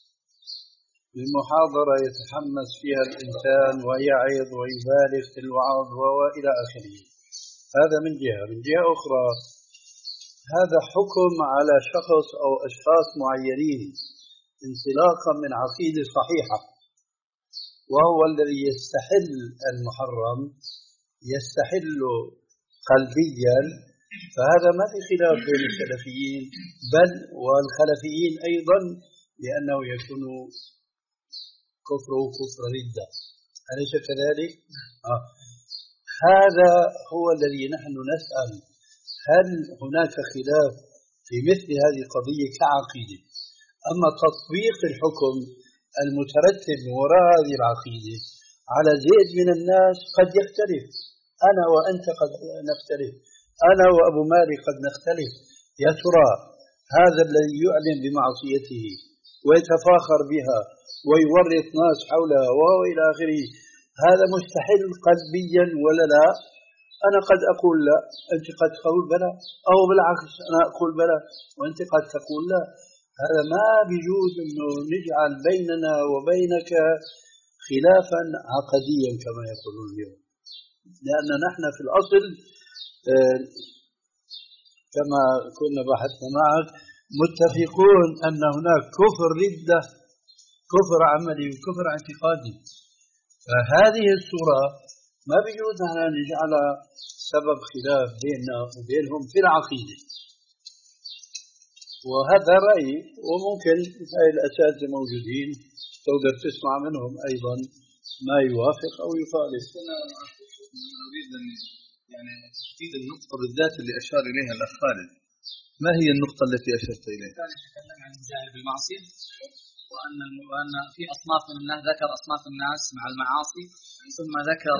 من محاضرة يتحمس فيها الإنسان ويعظ ويبالغ في الوعظ وإلى آخره. هذا من جهة. من جهة أخرى هذا حكم على شخص أو أشخاص معينين انطلاقا من عقيدة صحيحة، وهو الذي يستحل المحرم يستحل قلبيا، فهذا ما في خلاف بين السلفيين بل والخلفيين أيضا، لأنه يكون كفره كفر ردة، أليس كذلك؟ آه. هذا هو الذي نحن نسأل، هل هناك خلاف في مثل هذه القضية كعقيدة؟ أما تطبيق الحكم المترتب وراء هذه العقيدة على زيد من الناس قد يختلف، أنا وأنت قد نختلف، أنا وأبو مالك قد نختلف. يا ترى هذا الذي يعلن بمعصيته ويتفاخر بها ويورط ناس حولها وهو إلى آخره، هذا مستحيل قلبيا ولا لا؟ أنا قد أقول لا، أنت قد تقول بلا، أو بالعكس أنا أقول بلا وأنت قد تقول لا. هذا ما بيجوز أنه نجعل بيننا وبينك خلافا عقديا كما يقولون اليوم، لأن نحن في الأصل كما كنا بحثنا معك متفقون أن هناك كفر ردة، كفر عملي وكفر اعتقادي. فهذه الصورة ما بيجوز أن نجعل سبب خلاف بيننا وبينهم في العقيدة، وهذا رأيي. وممكن هاي الأساتذة موجودين تقدر تسمع منهم أيضا ما يوافق أو يخالف. أنا أريد أن يعني تفيد النقطة بالذات اللي أشار إليها الأخ خالد. ما هي النقطة التي أشرت إليها؟ كان يتكلم عن المجاهر بالمعصية، وأن وأن في أصناف من الناس، ذكر أصناف الناس مع المعاصي، ثم ذكر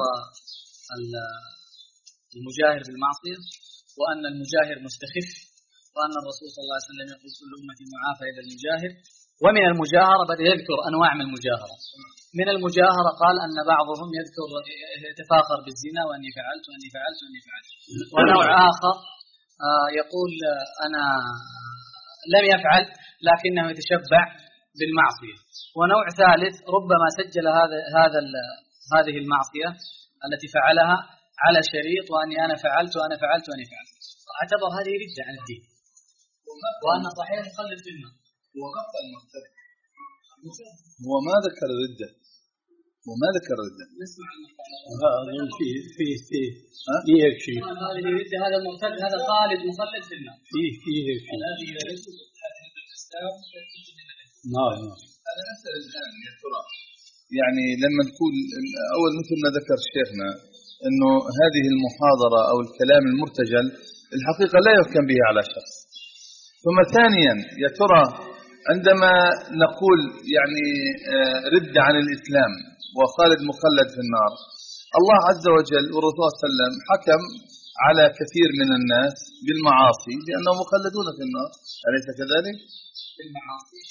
المجاهر بالمعصية، وأن المجاهر مستخف، وأن الرسول صلى الله عليه وسلم يقول كل أمتي معافى إلى المجاهر. ومن المجاهرة بدأ يذكر أنواع من المجاهرة. من المجاهرة قال أن بعضهم يذكر يتفاخر بالزنا وأني فعلت وأني فعلت وأني فعلت. ونوع آخر يقول أنا لم يفعل لكنه يتشبع بالمعصية. ونوع ثالث ربما سجل هذا هذا هذه المعصية التي فعلها على شريط وأني أنا فعلت وأنا فعلت وأني فعلت. اعتبر هذه ردة عن الدين، وأن صحيح مخلد في الماء. وقف المختلف هو ما ذكر ردة، وما ذكر ردة. نسمع أظن فيه فيه فيه فيه هيك شيء. هذه ردة، هذا المرتد، هذا خالد مخلد في الماء. فيه فيه هيك شيء. هذه ليست حديث الإسلام. نعم. أنا أسأل الآن يا ترى يعني لما نقول أول مثل ما ذكر شيخنا إنه هذه المحاضرة أو الكلام المرتجل الحقيقة لا يحكم به على شخص، ثم ثانيا يا ترى عندما نقول يعني رد عن الإسلام وخالد مخلد في النار، الله عز وجل والرسول صلى الله عليه وسلم حكم على كثير من الناس بالمعاصي بأنهم مخلدون في النار، أليس كذلك؟ بالمعاصي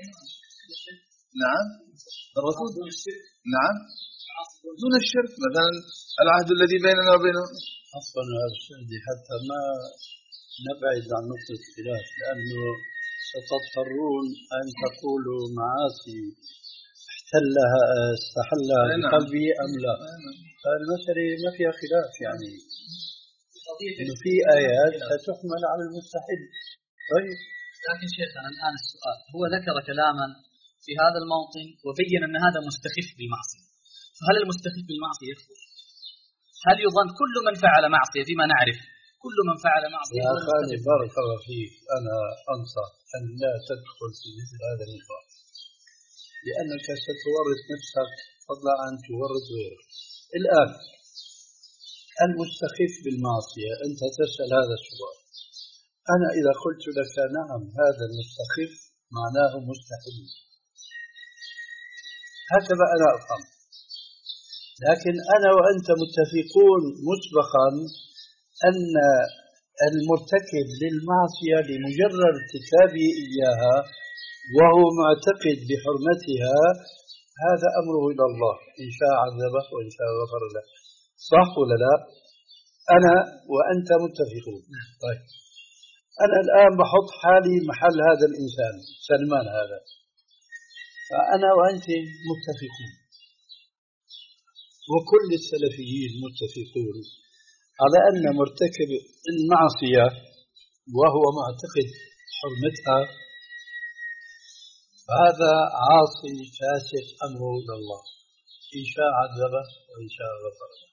نعم الرسول نعم دون الشرك، مثلا العهد الذي بيننا وبينهم. أصلا هذا الشهد حتى ما نبعد عن نقطة الخلاف، لأنه ستضطرون أن تقولوا معاصي احتلها استحلها بقلبي أم لا. فالمسألة ما فيها خلاف، يعني إنه في آيات ستحمل على المستحيل. طيب لكن شيخنا الآن السؤال، هو ذكر كلاما في هذا الموطن وبين أن هذا مستخف بالمعصية، فهل المستخف بالمعصية يخرج؟ هل يظن كل من فعل معصية فيما نعرف كل من فعل معصية؟ يا خالي بارك الله فيك، أنا أنصح أن لا تدخل في مثل هذا النقاش، لأنك ستورط نفسك فضلا عن تورط غيرك. الآن المستخف بالمعصية، أنت تسأل هذا السؤال، أنا إذا قلت لك نعم هذا المستخف معناه مستحيل، هكذا أنا أفهم. لكن أنا وأنت متفقون مسبقا أن المرتكب للمعصية لمجرد ارتكابه إياها وهو معتقد بحرمتها هذا أمره إلى الله، إن شاء عذبه وإن شاء غفر له. صح ولا لا؟ أنا وأنت متفقون. طيب أنا الآن بحط حالي محل هذا الإنسان سلمان هذا، فأنا وأنت متفقون وكل السلفيين متفقون على أن مرتكب المعصية وهو معتقد حرمتها هذا عاصي فاسق أمره إلى الله، إن شاء عذبه وإن شاء غفر له.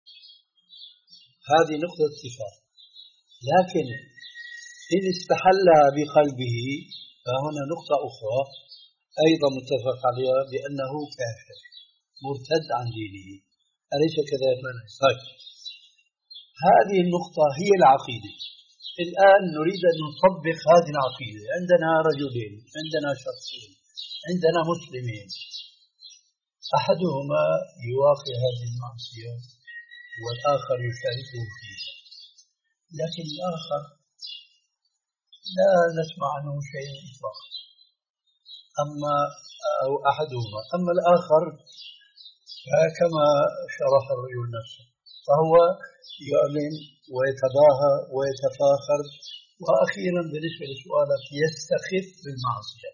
هذه نقطة اتفاق. لكن إن استحل بقلبه فهنا نقطة أخرى أيضا متفق عليها بأنه كافر مرتد عن دينه، أليس كذلك؟ طيب هذه النقطة هي العقيدة. الآن نريد أن نطبق هذه العقيدة. عندنا رجلين، عندنا شخصين، عندنا مسلمين، أحدهما يواقع هذه المعصية والآخر يشاركه فيها، لكن الآخر لا نسمع عنه شيء إطلاقا، أما أو أحدهما، أما الآخر كما شرح الرجل نفسه فهو يؤمن ويتباهى ويتفاخر، وأخيرا بالنسبة لسؤالك يستخف بالمعصية.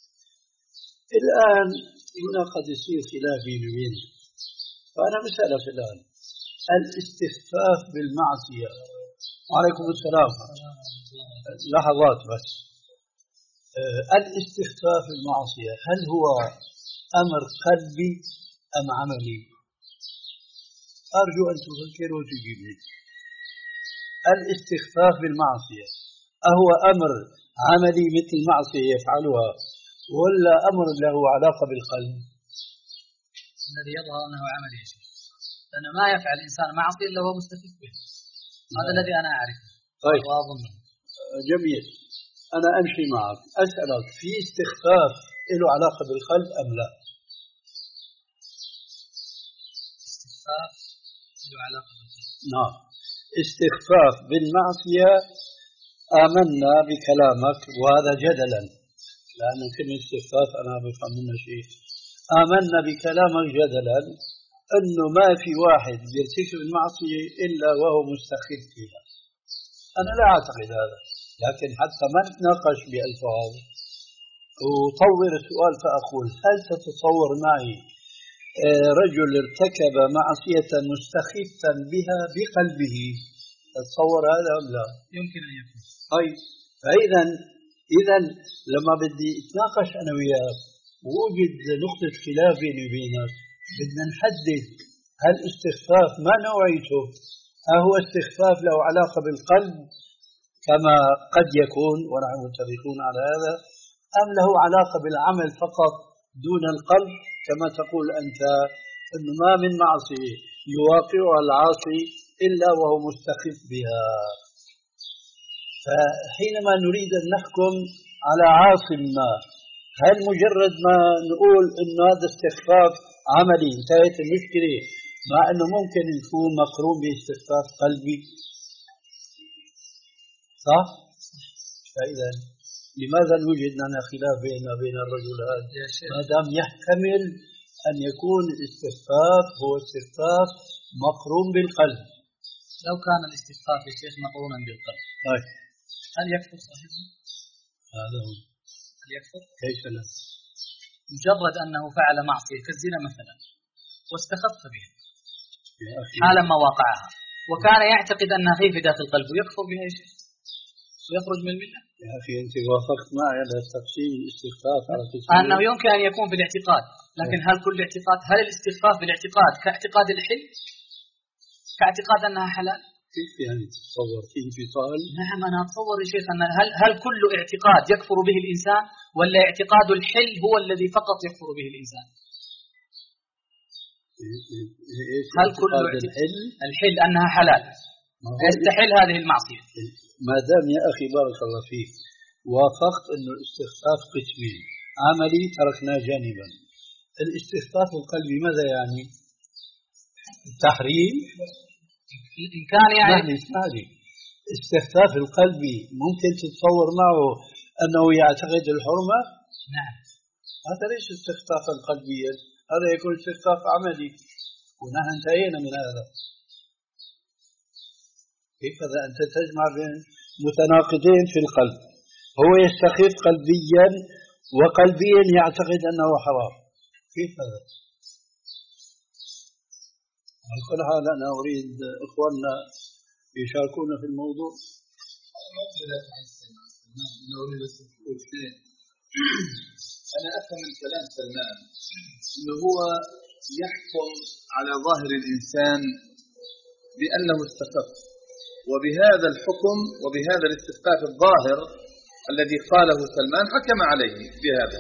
الآن هنا قد يصير خلاف بيني وبينك، فأنا بسألك الآن الاستخفاف بالمعصية. وعليكم السلام، لحظات بس. الاستخفاف بالمعصية هل هو أمر قلبي أم عملي؟ أرجو أن تفكر وتجيب لي. الاستخفاف بالمعصية أهو أمر عملي مثل معصية يفعلها ولا أمر له علاقة بالقلب؟ الذي يظهر أنه عملي يا شيخ، لأنه ما يفعل الإنسان معصية إلا هو مستخف به. هذا الذي أنا أعرفه. طيب وأظنه جميل. أنا أمشي معك، أسألك في استخفاف له علاقة بالقلب أم لا؟ استخفاف له علاقة بالقلب. نعم. استخفاف بالمعصية آمنا بكلامك، وهذا جدلا لأن كلمة استخفاف أنا بفهم منه شيء. آمنا بكلامك جدلا أنه ما في واحد يرتكب المعصية إلا وهو مستخف فيها. أنا لا أعتقد هذا، لكن حتى ما نتناقش بألفاظ وطور السؤال فأقول هل تتصور معي رجل ارتكب معصية مستخفا بها بقلبه؟ تتصور هذا أم لا؟ يمكن أن يكون. طيب فإذا إذا لما بدي اتناقش أنا وياك ووجد نقطة خلاف بيني وبينك بدنا نحدد هل استخفاف ما نوعيته، هو استخفاف له علاقة بالقلب كما قد يكون ونحن متفقون على هذا، أم له علاقة بالعمل فقط دون القلب كما تقول أنت أنه ما من معصية يواقعها العاصي إلا وهو مستخف بها. فحينما نريد أن نحكم على عاصم ما، هل مجرد ما نقول إنه هذا استخفاف عملي انتهت المشكلة، مع أنه ممكن يكون مقرون باستخفاف قلبي؟ صح؟ فإذا لماذا نوجد لنا خلاف بيننا وبين الرجل هذا ما دام يحتمل أن يكون الاستخفاف هو استخفاف مقرون بالقلب؟ لو كان الاستخفاف يا شيخ مقرونا بالقلب طيب هل يكفر صاحبه؟ هذا هو. هل يكفر؟ كيف لا؟ مجرد أنه فعل معصية كالزنا مثلا واستخف بها حالا ما واقعها وكان يعتقد أنها خيفة داخل قلبه، يكفر بها يا شيخ ويخرج من الملة. يا أخي أنت وافقت معي على تقسيم الاستخفاف على قسمين. أنه يمكن أن يكون في الاعتقاد، لكن هل كل اعتقاد؟ هل الاستخفاف بالاعتقاد كاعتقاد الحل؟ كاعتقاد أنها حلال؟ كيف يعني تتصور في انفصال؟ نعم أنا أتصور يا شيخ أن هل هل كل اعتقاد يكفر به الإنسان ولا اعتقاد الحل هو الذي فقط يكفر به الإنسان؟ هل كل الحل الحل أنها حلال يستحل هذه المعصية؟ ما دام يا أخي بارك الله فيك وافقت أنه الاستخفاف قسمين، عملي تركناه جانبا، الاستخفاف القلبي ماذا يعني؟ التحريم؟ إن كان يعني اسمعني اسمعني استخفاف القلبي ممكن تتصور معه أنه يعتقد الحرمة؟ نعم. هذا ليس استخفافا قلبيا، هذا يكون استخفاف عملي ونحن انتهينا من هذا. كيف هذا أنت تجمع بين متناقضين في القلب، هو يستخف قلبيا وقلبيا يعتقد أنه حرام، كيف هذا؟ على كل حال أنا أريد إخواننا يشاركونا في الموضوع. أنا أفهم من كلام سلمان أنه هو يحكم على ظاهر الإنسان بأنه استخف، وبهذا الحكم وبهذا الاستخفاف الظاهر الذي قاله سلمان حكم عليه بهذا.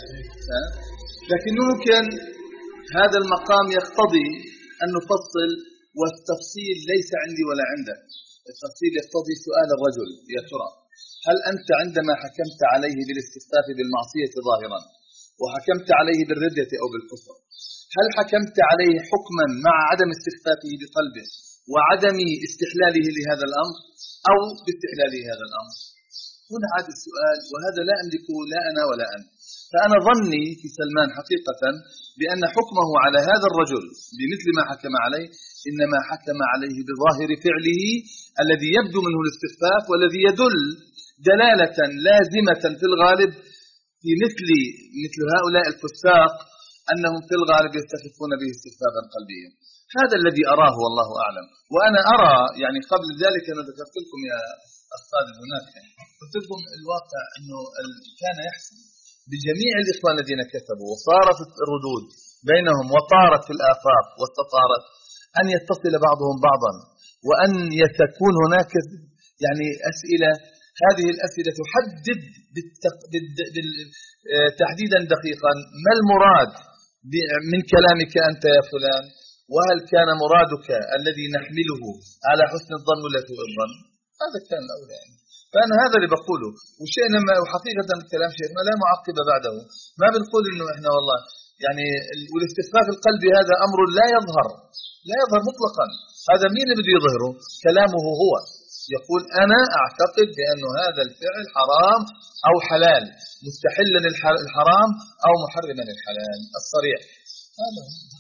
لكن ممكن هذا المقام يقتضي أن نفصل، والتفصيل ليس عندي ولا عندك. التفصيل يقتضي سؤال الرجل: يا ترى هل أنت عندما حكمت عليه بالاستخفاف بالمعصية ظاهرا وحكمت عليه بالردة أو بالكفر، هل حكمت عليه حكما مع عدم استخفافه بقلبه وعدم استحلاله لهذا الأمر أو باستحلاله هذا الأمر؟ هنا عاد السؤال، وهذا لا أملكه لا أنا ولا أنت. فأنا ظني في سلمان حقيقة بأن حكمه على هذا الرجل بمثل ما حكم عليه إنما حكم عليه بظاهر فعله الذي يبدو منه الاستخفاف، والذي يدل دلالة لازمة في الغالب في مثل مثل هؤلاء الفساق أنهم في الغالب يستخفون به استخفافا قلبيا. هذا الذي أراه والله أعلم. وأنا أرى يعني قبل ذلك أنا ذكرت لكم يا أستاذ هناك، قلت لكم الواقع أنه كان يحصل بجميع الإخوان الذين كتبوا وصارت الردود بينهم وطارت في الآفاق واستطارت أن يتصل بعضهم بعضا، وأن يتكون هناك يعني أسئلة، هذه الأسئلة تحدد بالتق... بال... بال... تحديدا دقيقا ما المراد من كلامك أنت يا فلان، وهل كان مرادك الذي نحمله على حسن الظن ولا سوء الظن؟ هذا كان الأولى يعني. فأنا هذا اللي بقوله، والشيء لما وحقيقة الكلام شيخنا لا معقب بعده، ما بنقول إنه إحنا والله يعني والاستخفاف القلبي هذا أمر لا يظهر لا يظهر مطلقا. هذا مين اللي بده يظهره؟ كلامه هو يقول أنا أعتقد بأن هذا الفعل حرام أو حلال، مستحلا الحرام أو محرما الحلال الصريح. هذا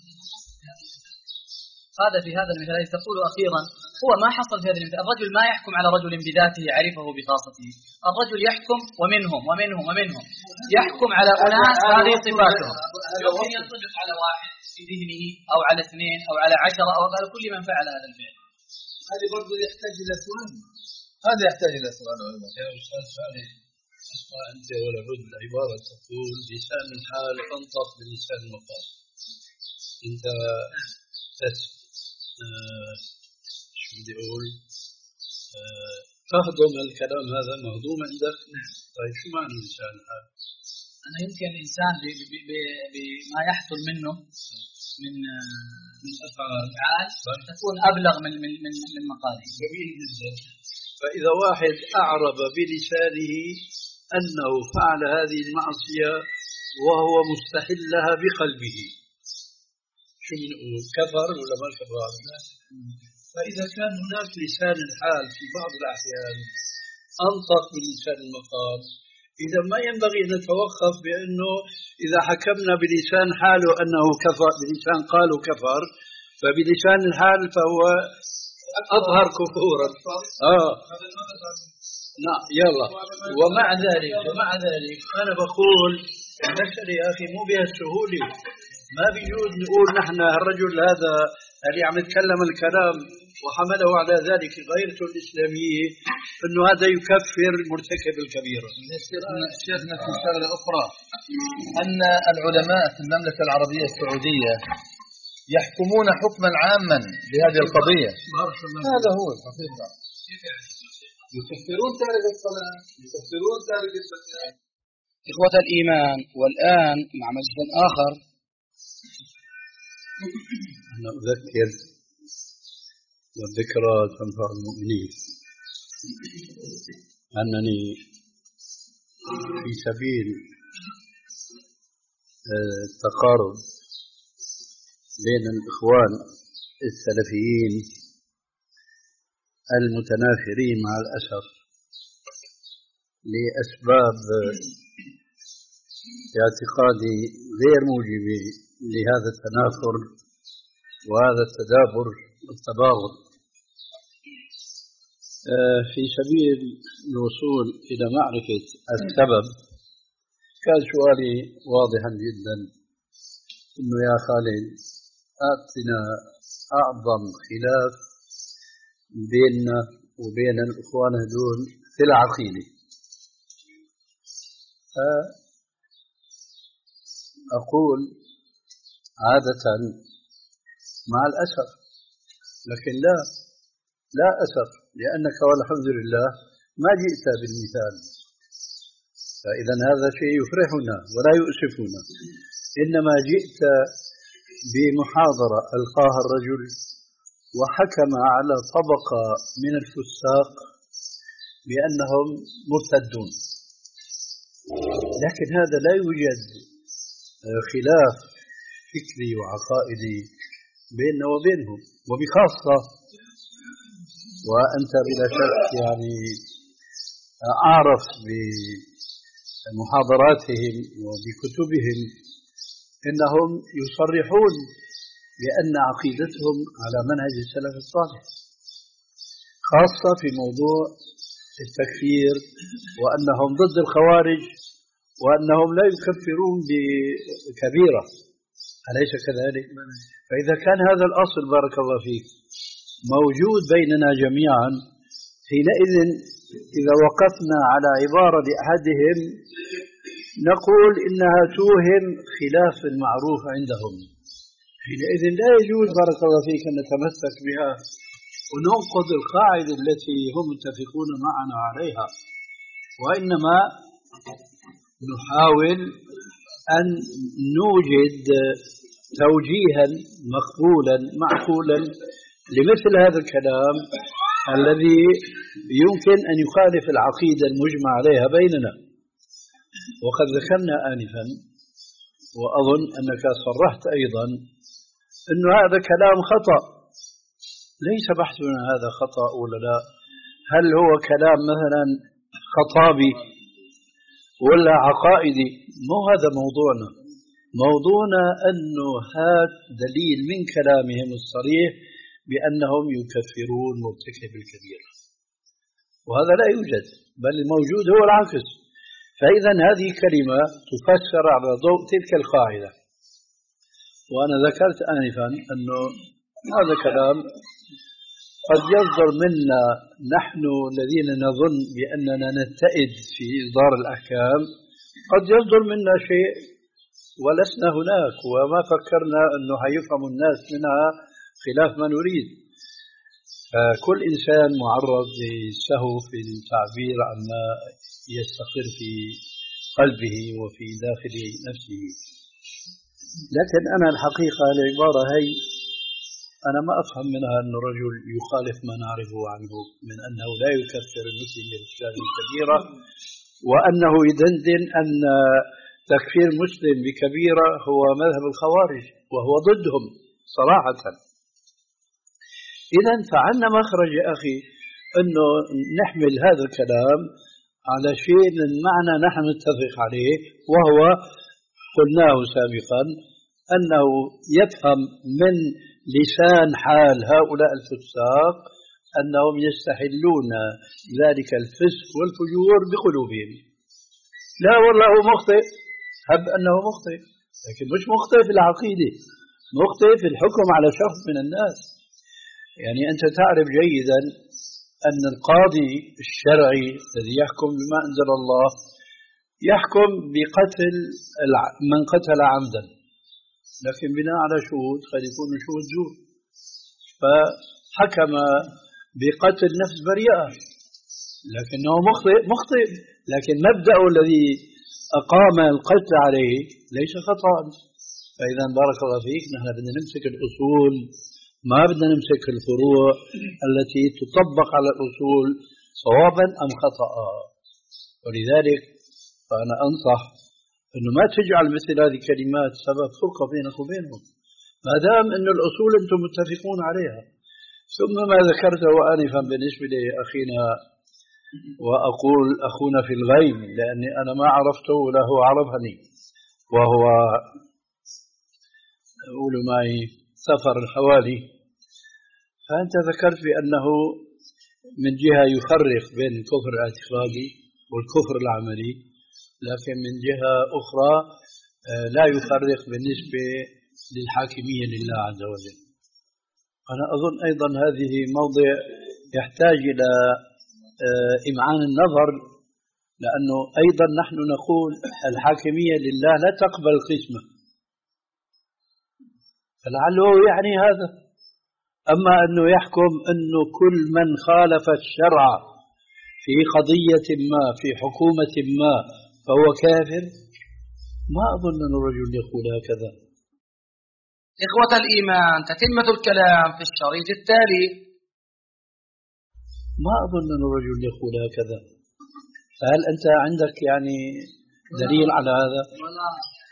هذا في هذا المثال تقول أخيرا هو ما حصل في هذا المثال. الرجل ما يحكم على رجل بذاته يعرفه بخاصته، الرجل يحكم ومنهم ومنهم ومنهم يحكم على أناس هذه صفاتهم، يمكن ينطبق على واحد في ذهنه أو على اثنين أو على عشرة أو على كل من فعل هذا الفعل. هذا برضه يحتاج إلى سؤال، هذا يحتاج إلى سؤال أيضا. يا أستاذ صالح أسمع أنت ولا بد العبارة تقول لسان الحال أنطق بلسان المقال. أنت تس آه شو بدي أقول آه تهضم الكلام هذا مهضوم عندك. طيب شو معنى لسان الحال؟ أنه يمكن الإنسان بما يحصل منه من من أفعال تكون أبلغ من من من من مقاله. جميل جدا. فإذا واحد أعرب بلسانه أنه فعل هذه المعصية وهو مستحل لها بقلبه، شو بنقول؟ كفر ولا ما كفر؟ فإذا كان هناك لسان الحال في بعض الأحيان أنطق من لسان المقال، إذا ما ينبغي أن نتوقف بأنه إذا حكمنا بلسان حاله أنه كفر، بلسان قاله كفر، فبلسان الحال فهو أظهر كفورا. آه نعم يلا. ومع ذلك ومع ذلك أنا بقول المسألة يا أخي مو بهالسهولة، ما بيجوز نقول نحن الرجل هذا اللي عم يتكلم الكلام وحمله على ذلك غيرته الإسلامية أنه هذا يكفر مرتكب الكبيرة. شيخنا في شغلة أخرى، أن العلماء في المملكة العربية السعودية يحكمون حكما عاما بهذه القضية. هذا هو الحقيقة. يكفرون تارك الصلاة، يكفرون تارك الصلاة. إخوة الإيمان، والآن مع مجلس آخر أنا أذكر والذكرى تنفع المؤمنين أنني في سبيل التقارب بين الإخوان السلفيين المتنافرين مع الأسف لأسباب باعتقادي غير موجبة لهذا التنافر وهذا التدابر والتباغض، في سبيل الوصول إلى معرفة السبب كان سؤالي واضحا جدا، إنه يا خالد أعطنا أعظم خلاف بيننا وبين الإخوان هذول في العقيدة. أقول عادة مع الأسف، لكن لا لا أسف، لأنك والحمد لله ما جئت بالمثال، فإذا هذا شيء يفرحنا ولا يؤسفنا، إنما جئت بمحاضرة ألقاها الرجل وحكم على طبقة من الفساق بأنهم مرتدون، لكن هذا لا يوجد خلاف فكري وعقائدي بيننا وبينهم، وبخاصة وأنت بلا شك يعني أعرف بمحاضراتهم وبكتبهم إنهم يصرحون بأن عقيدتهم على منهج السلف الصالح، خاصة في موضوع التكفير، وأنهم ضد الخوارج، وأنهم لا يكفرون بكبيرة، أليس كذلك؟ فإذا كان هذا الأصل بارك الله فيك موجود بيننا جميعا، حينئذ إذا وقفنا على عبارة لأحدهم نقول إنها توهم خلاف المعروف عندهم، حينئذ لا يجوز بارك الله فيك أن نتمسك بها وننقض القاعدة التي هم متفقون معنا عليها، وإنما نحاول أن نوجد توجيها مقبولا معقولا لمثل هذا الكلام الذي يمكن أن يخالف العقيدة المجمع عليها بيننا. وقد ذكرنا آنفا وأظن أنك صرحت أيضا أن هذا كلام خطأ، ليس بحثنا هذا خطأ ولا لا، هل هو كلام مثلا خطابي ولا عقائدي؟ مو هذا موضوعنا، موضوعنا أنه هذا دليل من كلامهم الصريح بأنهم يكفرون مرتكب الكبيرة، وهذا لا يوجد، بل الموجود هو العكس. فإذا هذه كلمة تفسر على ضوء تلك القاعدة. وأنا ذكرت آنفا أنه هذا كلام قد يصدر منا نحن الذين نظن بأننا نتئد في إصدار الأحكام، قد يصدر منا شيء ولسنا هناك وما فكرنا أنه هيفهم الناس منها خلاف ما نريد. فكل إنسان معرض للسهو في التعبير عما يستقر في قلبه وفي داخل نفسه. لكن أنا الحقيقة العبارة هي أنا ما أفهم منها أن الرجل يخالف ما نعرفه عنه من أنه لا يكفر المسلم بإرتكاب كبيرة، وأنه يدندن أن تكفير مسلم بكبيرة هو مذهب الخوارج وهو ضدهم صراحة. إذن فعنا مخرج يا أخي أنه نحمل هذا الكلام على شيء من معنى نحن نتفق عليه، وهو قلناه سابقا أنه يفهم من لسان حال هؤلاء الفساق أنهم يستحلون ذلك الفسق والفجور بقلوبهم. لا والله هو مخطئ، هب أنه مخطئ، لكن مش مخطئ في العقيدة، مخطئ في الحكم على شخص من الناس. يعني أنت تعرف جيدا أن القاضي الشرعي الذي يحكم بما أنزل الله يحكم بقتل من قتل عمدا، لكن بناء على شهود قد يكون شهود زور، فحكم بقتل نفس بريئة، لكنه مخطئ مخطئ لكن مبدأه الذي أقام القتل عليه ليس خطأ. فإذا بارك الله فيك نحن بدنا نمسك الأصول، ما بدنا نمسك الفروع التي تطبق على الأصول صوابا أم خطأ. ولذلك فأنا أنصح أنه ما تجعل مثل هذه الكلمات سبب فرقة بينك وبينهم، ما دام أن الأصول أنتم متفقون عليها. ثم ما ذكرته آنفا بالنسبة لأخينا، وأقول أخونا في الغيب لأني أنا ما عرفته ولا هو عرفني، وهو أقول معي سفر الحوالي. فأنت ذكرت بأنه من جهة يفرق بين الكفر الاعتقادي والكفر العملي، لكن من جهة أخرى لا يفرق بالنسبة للحاكمية لله عز وجل. أنا أظن أيضا هذه موضع يحتاج إلى إمعان النظر، لأنه أيضا نحن نقول الحاكمية لله لا تقبل القسمة، فلعله يعني هذا. أما أنه يحكم أنه كل من خالف الشرع في قضية ما في حكومة ما فهو كافر، ما أظن أن الرجل يقول هكذا. إخوة الإيمان، تتمة الكلام في الشريط التالي. ما أظن أن الرجل يقول هكذا. فهل أنت عندك يعني دليل على هذا؟ ولا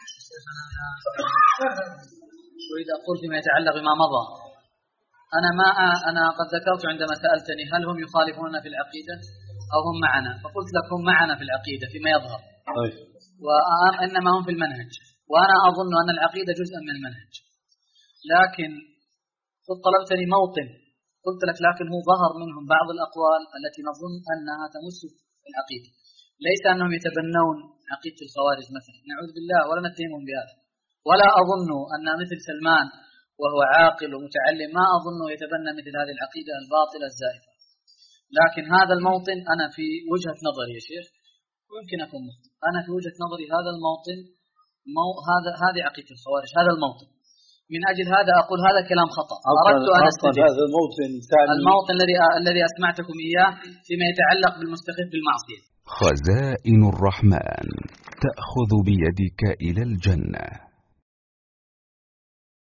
أريد أقول فيما يتعلق بما مضى. أنا ما أنا قد ذكرت عندما سألتني هل هم يخالفوننا في العقيدة أو هم معنا، فقلت لكم معنا في العقيدة فيما يظهر، وإنما هم في المنهج، وأنا أظن أن العقيدة جزء من المنهج. لكن قد طلبتني موطن، قلت لك لكن هو ظهر منهم بعض الأقوال التي نظن أنها تمس العقيدة، ليس أنهم يتبنون عقيدة الخوارج مثلا، نعوذ بالله ولا نتهمهم بهذا. ولا أظن أن مثل سلمان وهو عاقل ومتعلم ما أظنه يتبنى مثل هذه العقيدة الباطلة الزائفة. لكن هذا الموطن أنا في وجهة نظري يا شيخ، ويمكن أكون مخطئ، أنا في وجهة نظري هذا الموطن مو هذا هذه عقيدة الخوارج، هذا الموطن. من أجل هذا أقول هذا كلام خطأ. أردت أن أستدل هذا الموطن ثاني الموطن الذي الذي أسمعتكم إياه فيما يتعلق بالمستخف بالمعصية. خزائن الرحمن تأخذ بيدك إلى الجنة.